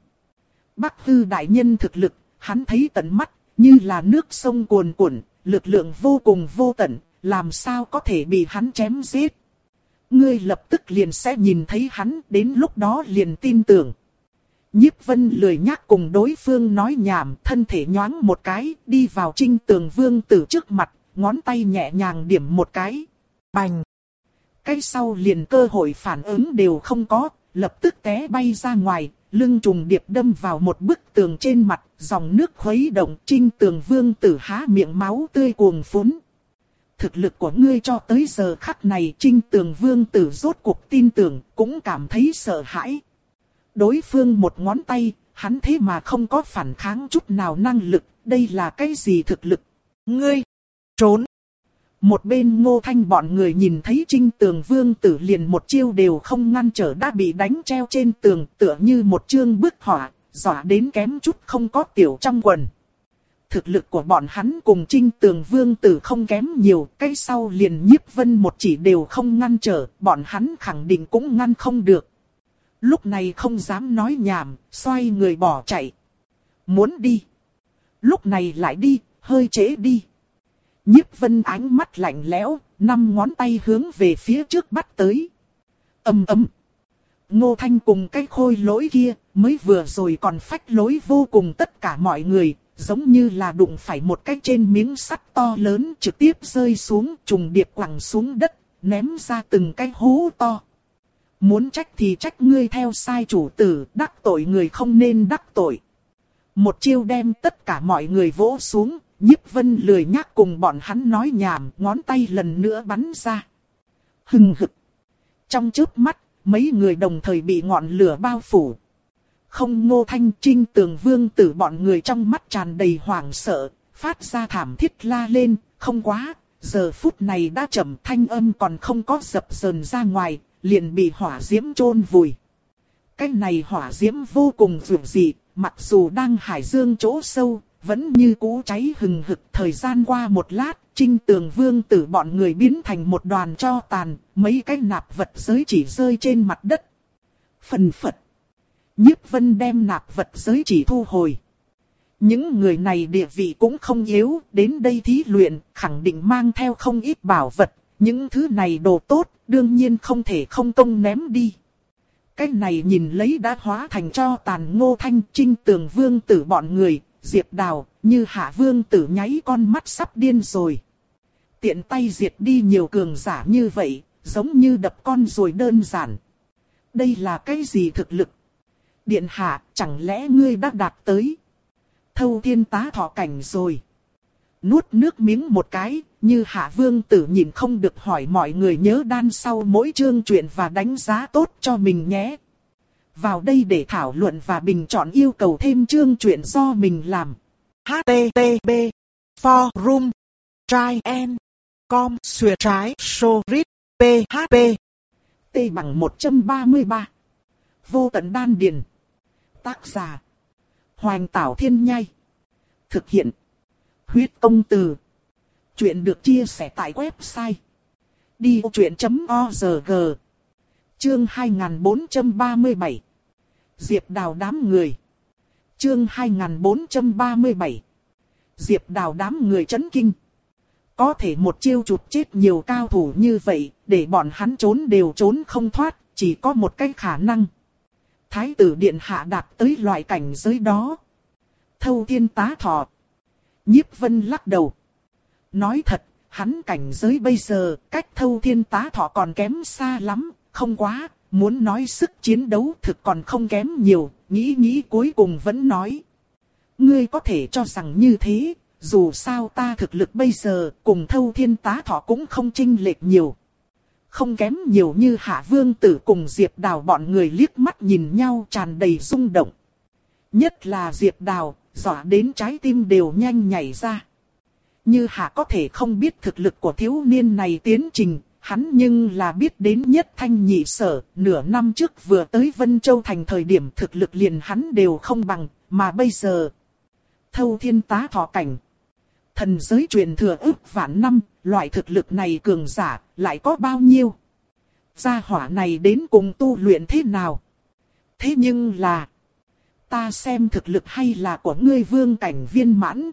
A: Bắc Hư đại nhân thực lực, hắn thấy tận mắt, như là nước sông cuồn cuộn, lực lượng vô cùng vô tận, làm sao có thể bị hắn chém giết. Ngươi lập tức liền sẽ nhìn thấy hắn, đến lúc đó liền tin tưởng. Nhiếp Vân lười nhác cùng đối phương nói nhảm, thân thể nhoáng một cái, đi vào Trinh Tường Vương tử trước mặt, ngón tay nhẹ nhàng điểm một cái. Bành! Cái sau liền cơ hội phản ứng đều không có, lập tức té bay ra ngoài, lưng trùng điệp đâm vào một bức tường trên mặt, dòng nước khuấy động. Trinh Tường Vương tử há miệng máu tươi cuồng phún. Thực lực của ngươi cho tới giờ khắc này, Trinh Tường Vương tử rốt cuộc tin tưởng, cũng cảm thấy sợ hãi. Đối phương một ngón tay, hắn thế mà không có phản kháng chút nào năng lực, đây là cái gì thực lực? Ngươi! Trốn! Một bên Ngô Thanh bọn người nhìn thấy Trinh Tường Vương tử liền một chiêu đều không ngăn trở đã bị đánh treo trên tường, tựa như một chương bức họa, dọa đến kém chút không có tiểu trong quần. Thực lực của bọn hắn cùng Trinh Tường Vương tử không kém nhiều, cái sau liền Nhiếp Vân một chỉ đều không ngăn trở, bọn hắn khẳng định cũng ngăn không được. Lúc này không dám nói nhảm, xoay người bỏ chạy. Muốn đi. Lúc này lại đi, hơi trễ đi. Nhiếp Vân ánh mắt lạnh lẽo, năm ngón tay hướng về phía trước bắt tới. Ầm ầm. Ngô Thanh cùng cái khôi lỗi kia, mới vừa rồi còn phách lối vô cùng tất cả mọi người, giống như là đụng phải một cái trên miếng sắt to lớn trực tiếp rơi xuống, trùng điệp quẳng xuống đất, ném ra từng cái hố to. Muốn trách thì trách ngươi theo sai chủ tử, đắc tội người không nên đắc tội. Một chiêu đem tất cả mọi người vỗ xuống, Nhiếp Vân lười nhác cùng bọn hắn nói nhảm, ngón tay lần nữa bắn ra. Hừng hực. Trong chớp mắt, mấy người đồng thời bị ngọn lửa bao phủ. Không Ngô Thanh, Trinh Tường Vương Tử bọn người trong mắt tràn đầy hoảng sợ, phát ra thảm thiết la lên, không quá, giờ phút này đã chậm, thanh âm còn không có dập dờn ra ngoài, liền bị hỏa diễm chôn vùi. Cái này hỏa diễm vô cùng dữ dị, mặc dù đang hải dương chỗ sâu, vẫn như cũ cháy hừng hực. Thời gian qua một lát, Trinh Tường Vương Tử bọn người biến thành một đoàn tro tàn, mấy cái nạp vật giới chỉ rơi trên mặt đất. Phần phật. Nhiếp Vân đem nạp vật giới chỉ thu hồi. Những người này địa vị cũng không yếu, đến đây thí luyện, khẳng định mang theo không ít bảo vật. Những thứ này đồ tốt, đương nhiên không thể không công ném đi. Cái này nhìn lấy đã hóa thành tro tàn Ngô Thanh, Trinh Tường Vương Tử bọn người, Diệp Đào, Như Hạ Vương Tử nháy con mắt sắp điên rồi. Tiện tay diệt đi nhiều cường giả như vậy, giống như đập con ruồi đơn giản. Đây là cái gì thực lực? Điện hạ, chẳng lẽ ngươi đã đạt tới Thâu Thiên Tá Thọ cảnh rồi? Nuốt nước miếng một cái, Như Hạ Vương Tử nhìn không được hỏi mọi người nhớ đan sau mỗi chương truyện và đánh giá tốt cho mình nhé. Vào đây để thảo luận và bình chọn yêu cầu thêm chương truyện do mình làm. H T T P Forum Try and Com Xuyệt trái Sorit P H P T bằng một trăm ba mươi ba. Vô tận đan điền. Tác giả Hoành Tảo Thiên Nhai. Thực hiện Huyết Công Từ. Chuyện được chia sẻ tại website đi ô chuyện chấm org. Chương hai nghìn bốn trăm ba mươi bảy. Diệp Đào đám người. Chương hai nghìn bốn trăm ba mươi bảy. Diệp Đào đám người chấn kinh. Có thể một chiêu chụp chết nhiều cao thủ như vậy, để bọn hắn trốn đều trốn không thoát, chỉ có một cái khả năng. Thái tử điện hạ đạt tới loại cảnh giới đó. Thâu Thiên Tá Thọ. Nhiếp Vân lắc đầu. Nói thật, hắn cảnh giới bây giờ, cách Thâu Thiên Tá Thọ còn kém xa lắm, không quá, muốn nói sức chiến đấu thực còn không kém nhiều, nghĩ nghĩ cuối cùng vẫn nói. Ngươi có thể cho rằng như thế, dù sao ta thực lực bây giờ, cùng Thâu Thiên Tá Thọ cũng không chênh lệch nhiều. Không kém nhiều Như Hạ Vương Tử cùng Diệp Đào bọn người liếc mắt nhìn nhau tràn đầy rung động. Nhất là Diệp Đào, dọa đến trái tim đều nhanh nhảy ra. Như Hạ có thể không biết thực lực của thiếu niên này tiến trình, hắn nhưng là biết đến nhất thanh nhị sở, nửa năm trước vừa tới Vân Châu thành thời điểm thực lực liền hắn đều không bằng, mà bây giờ Thâu Thiên Tá Thọ cảnh. Thần giới truyền thừa ức vạn năm, loại thực lực này cường giả, lại có bao nhiêu? Gia hỏa này đến cùng tu luyện thế nào? Thế nhưng là, ta xem thực lực hay là của ngươi vương cảnh viên mãn?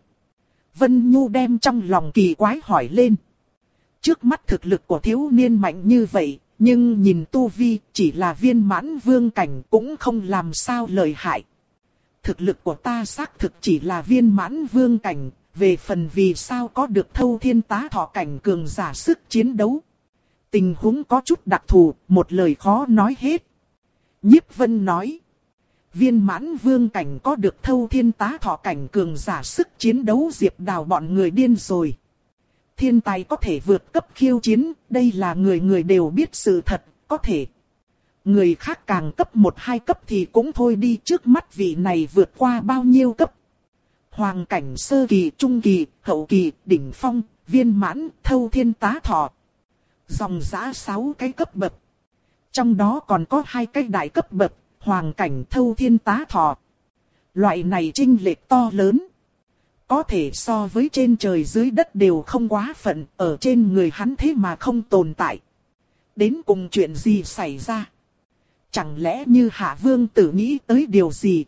A: Vân Nhu đem trong lòng kỳ quái hỏi lên. Trước mắt thực lực của thiếu niên mạnh như vậy, nhưng nhìn tu vi chỉ là viên mãn vương cảnh cũng không làm sao lợi hại. Thực lực của ta xác thực chỉ là viên mãn vương cảnh, về phần vì sao có được Thâu Thiên Tá Thọ cảnh cường giả sức chiến đấu. Tình huống có chút đặc thù, một lời khó nói hết. Nhiếp Vân nói. Viên mãn vương cảnh có được Thâu Thiên Tá Thọ cảnh cường giả sức chiến đấu, Diệp Đào bọn người điên rồi. Thiên tài có thể vượt cấp khiêu chiến, đây là người người đều biết sự thật, có thể. Người khác càng cấp một hai cấp thì cũng thôi đi, trước mắt vị này vượt qua bao nhiêu cấp. Hoàng cảnh sơ kỳ, trung kỳ, hậu kỳ, đỉnh phong, viên mãn, Thâu Thiên Tá Thọ. Dòng dã sáu cái cấp bậc. Trong đó còn có hai cái đại cấp bậc, Hoàng cảnh Thâu Thiên Tá Thọ. Loại này chênh lệch to lớn. Có thể so với trên trời dưới đất đều không quá phận, ở trên người hắn thế mà không tồn tại. Đến cùng chuyện gì xảy ra? Chẳng lẽ Như Hạ Vương Tử nghĩ tới điều gì?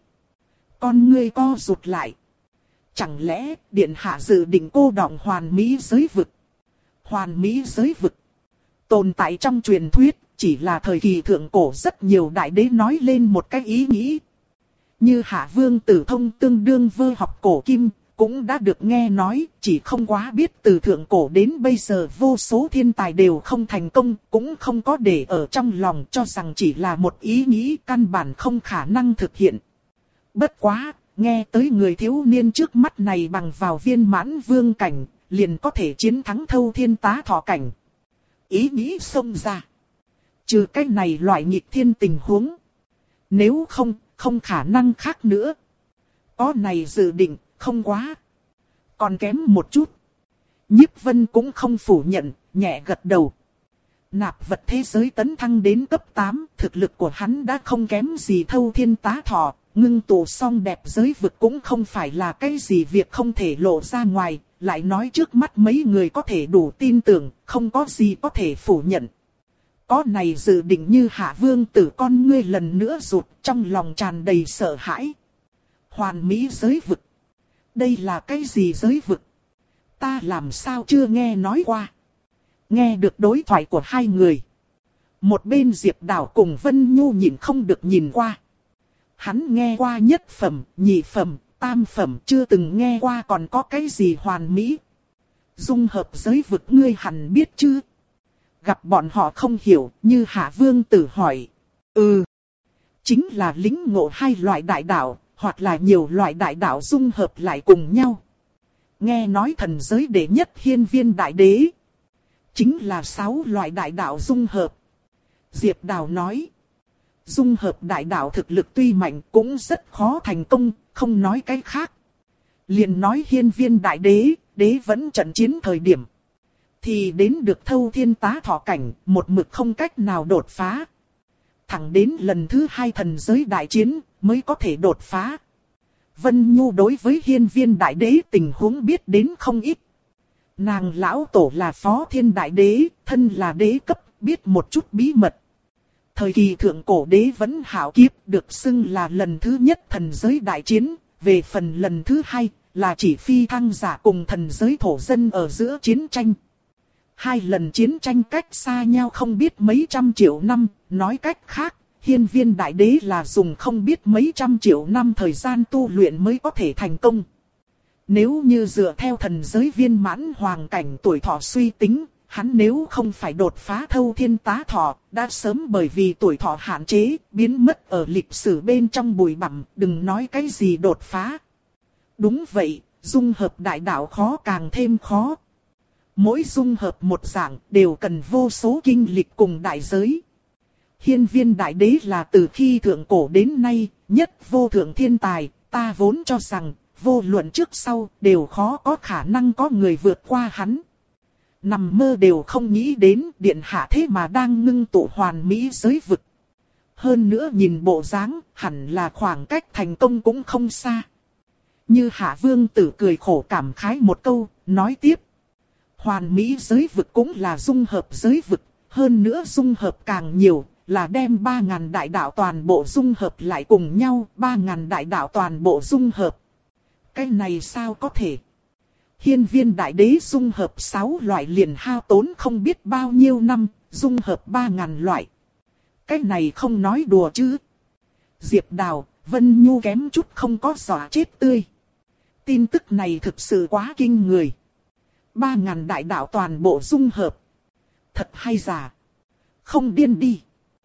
A: Con ngươi co rụt lại. Chẳng lẽ điện hạ dự định cô đọng hoàn mỹ giới vực? Hoàn mỹ giới vực tồn tại trong truyền thuyết, chỉ là thời kỳ thượng cổ rất nhiều đại đế nói lên một cái ý nghĩ. Như Hạ Vương Tử thông tương đương vơ học cổ kim, cũng đã được nghe nói, chỉ không quá biết từ thượng cổ đến bây giờ vô số thiên tài đều không thành công, cũng không có để ở trong lòng, cho rằng chỉ là một ý nghĩ căn bản không khả năng thực hiện. Bất quá, nghe tới người thiếu niên trước mắt này bằng vào viên mãn vương cảnh, liền có thể chiến thắng thâu thiên tá thọ cảnh. Ý nghĩ xông ra. Trừ cái này loại nghịch thiên tình huống. Nếu không, không khả năng khác nữa. Có này dự định, không quá. Còn kém một chút. Nhiếp Vân cũng không phủ nhận, nhẹ gật đầu. Nạp vật thế giới tấn thăng đến cấp tám, thực lực của hắn đã không kém gì thâu thiên tá thọ, ngưng tụ xong đẹp giới vực cũng không phải là cái gì việc không thể lộ ra ngoài, lại nói trước mắt mấy người có thể đủ tin tưởng, không có gì có thể phủ nhận. Có này dự định như Hạ Vương Tử con ngươi lần nữa rụt, trong lòng tràn đầy sợ hãi. Hoàn mỹ giới vực. Đây là cái gì giới vực? Ta làm sao chưa nghe nói qua? Nghe được đối thoại của hai người. Một bên Diệp Đào cùng Vân Nhu nhìn không được nhìn qua. Hắn nghe qua nhất phẩm, nhị phẩm, tam phẩm, chưa từng nghe qua còn có cái gì hoàn mỹ. Dung hợp giới vực ngươi hẳn biết chứ? Gặp bọn họ không hiểu, như Hạ Vương Tử hỏi. Ừ, chính là lĩnh ngộ hai loại đại đạo, hoặc là nhiều loại đại đạo dung hợp lại cùng nhau. Nghe nói thần giới đệ nhất hiên viên đại đế. Chính là sáu loại đại đạo dung hợp. Diệp Đào nói. Dung hợp đại đạo thực lực tuy mạnh cũng rất khó thành công, không nói cái khác. Liền nói hiên viên đại đế, đế vẫn trận chiến thời điểm. Thì đến được thâu thiên tá thọ cảnh, một mực không cách nào đột phá. Thẳng đến lần thứ hai thần giới đại chiến, mới có thể đột phá. Vân Nhu đối với hiên viên đại đế tình huống biết đến không ít. Nàng lão tổ là phó thiên đại đế, thân là đế cấp, biết một chút bí mật. Thời kỳ thượng cổ đế vẫn hảo kiếp được xưng là lần thứ nhất thần giới đại chiến, về phần lần thứ hai là chỉ phi thăng giả cùng thần giới thổ dân ở giữa chiến tranh. Hai lần chiến tranh cách xa nhau không biết mấy trăm triệu năm, nói cách khác, hiên viên đại đế là dùng không biết mấy trăm triệu năm thời gian tu luyện mới có thể thành công. Nếu như dựa theo thần giới viên mãn hoàng cảnh tuổi thọ suy tính, hắn nếu không phải đột phá thâu thiên tá thọ, đã sớm bởi vì tuổi thọ hạn chế, biến mất ở lịch sử bên trong bụi bặm, đừng nói cái gì đột phá. Đúng vậy, dung hợp đại đạo khó càng thêm khó. Mỗi dung hợp một dạng đều cần vô số kinh lịch cùng đại giới. Hiên viên đại đế là từ khi thượng cổ đến nay, nhất vô thượng thiên tài, ta vốn cho rằng, vô luận trước sau, đều khó có khả năng có người vượt qua hắn. Nằm mơ đều không nghĩ đến điện hạ thế mà đang ngưng tụ hoàn mỹ giới vực. Hơn nữa nhìn bộ dáng, hẳn là khoảng cách thành công cũng không xa. Như Hạ Vương Tử cười khổ cảm khái một câu, nói tiếp. Hoàn mỹ giới vực cũng là dung hợp giới vực, hơn nữa dung hợp càng nhiều, là đem ba ngàn đại đạo toàn bộ dung hợp lại cùng nhau, ba ngàn đại đạo toàn bộ dung hợp. Cái này sao có thể? Hiên viên đại đế dung hợp sáu loại liền hao tốn không biết bao nhiêu năm, dung hợp ba ngàn loại. Cái này không nói đùa chứ. Diệp Đào, Vân Nhu kém chút không có dọa chết tươi. Tin tức này thực sự quá kinh người. Ba ngàn đại đạo toàn bộ dung hợp. Thật hay giả? Không điên đi.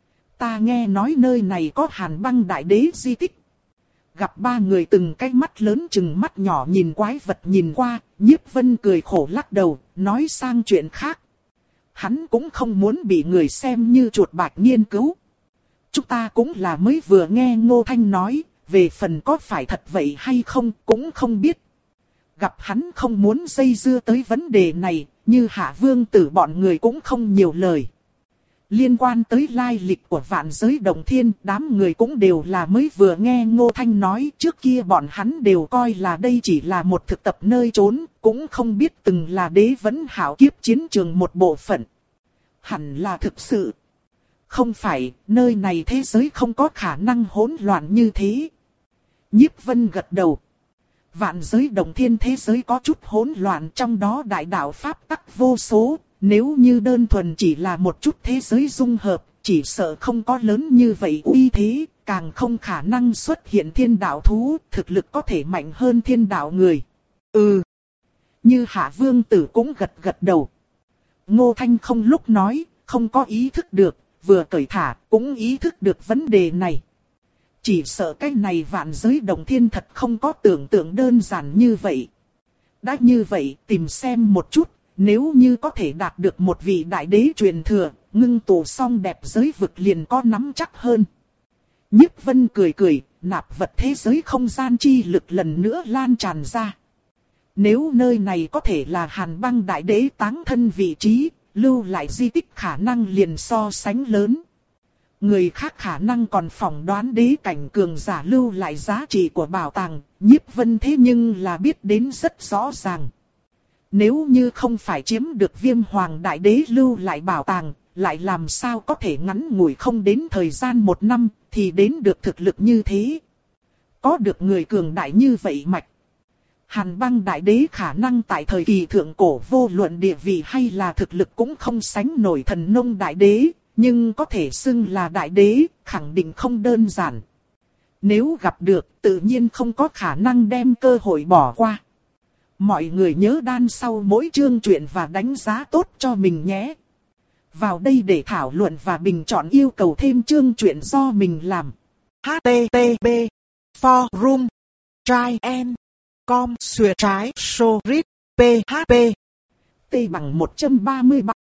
A: Ta nghe nói nơi này có Hàn Băng đại đế di tích. Gặp ba người từng cái mắt lớn chừng mắt nhỏ nhìn quái vật nhìn qua, Nhiếp Vân cười khổ lắc đầu, nói sang chuyện khác. Hắn cũng không muốn bị người xem như chuột bạch nghiên cứu. Chúng ta cũng là mới vừa nghe Ngô Thanh nói, về phần có phải thật vậy hay không cũng không biết. Gặp hắn không muốn dây dưa tới vấn đề này, như Hạ Vương Tử bọn người cũng không nhiều lời. Liên quan tới lai lịch của vạn giới đồng thiên, đám người cũng đều là mới vừa nghe Ngô Thanh nói, trước kia bọn hắn đều coi là đây chỉ là một thực tập nơi trốn, cũng không biết từng là đế vẫn hảo kiếp chiến trường một bộ phận. Hẳn là thực sự. Không phải, nơi này thế giới không có khả năng hỗn loạn như thế. Nhiếp Vân gật đầu. Vạn giới đồng thiên thế giới có chút hỗn loạn, trong đó đại đạo pháp tắc vô số. Nếu như đơn thuần chỉ là một chút thế giới dung hợp, chỉ sợ không có lớn như vậy uy thế, càng không khả năng xuất hiện thiên đạo thú, thực lực có thể mạnh hơn thiên đạo người. Ừ. Như Hạ Vương Tử cũng gật gật đầu. Ngô Thanh không lúc nói, không có ý thức được, vừa cởi thả, cũng ý thức được vấn đề này. Chỉ sợ cái này vạn giới động thiên thật không có tưởng tượng đơn giản như vậy. Đã như vậy, tìm xem một chút, nếu như có thể đạt được một vị đại đế truyền thừa, ngưng tụ xong đẹp giới vực liền có nắm chắc hơn. Nhiếp Vân cười cười, nạp vật thế giới không gian chi lực lần nữa lan tràn ra. Nếu nơi này có thể là Hàn Băng đại đế táng thân vị trí, lưu lại di tích khả năng liền so sánh lớn. Người khác khả năng còn phỏng đoán đế cảnh cường giả lưu lại giá trị của bảo tàng, Nhiếp Vân thế nhưng là biết đến rất rõ ràng. Nếu như không phải chiếm được Viêm Hoàng đại đế lưu lại bảo tàng, lại làm sao có thể ngắn ngủi không đến thời gian một năm, thì đến được thực lực như thế. Có được người cường đại như vậy mạch. Hàn Băng đại đế khả năng tại thời kỳ thượng cổ vô luận địa vị hay là thực lực cũng không sánh nổi Thần Nông đại đế, nhưng có thể xưng là đại đế, khẳng định không đơn giản. Nếu gặp được, tự nhiên không có khả năng đem cơ hội bỏ qua. Mọi người nhớ đan sau mỗi chương truyện và đánh giá tốt cho mình nhé. Vào đây để thảo luận và bình chọn yêu cầu thêm chương truyện do mình làm.
B: H T T P Forum Try and Com Xuyệt trái So Read P H P
A: T bằng một trăm ba mươi ba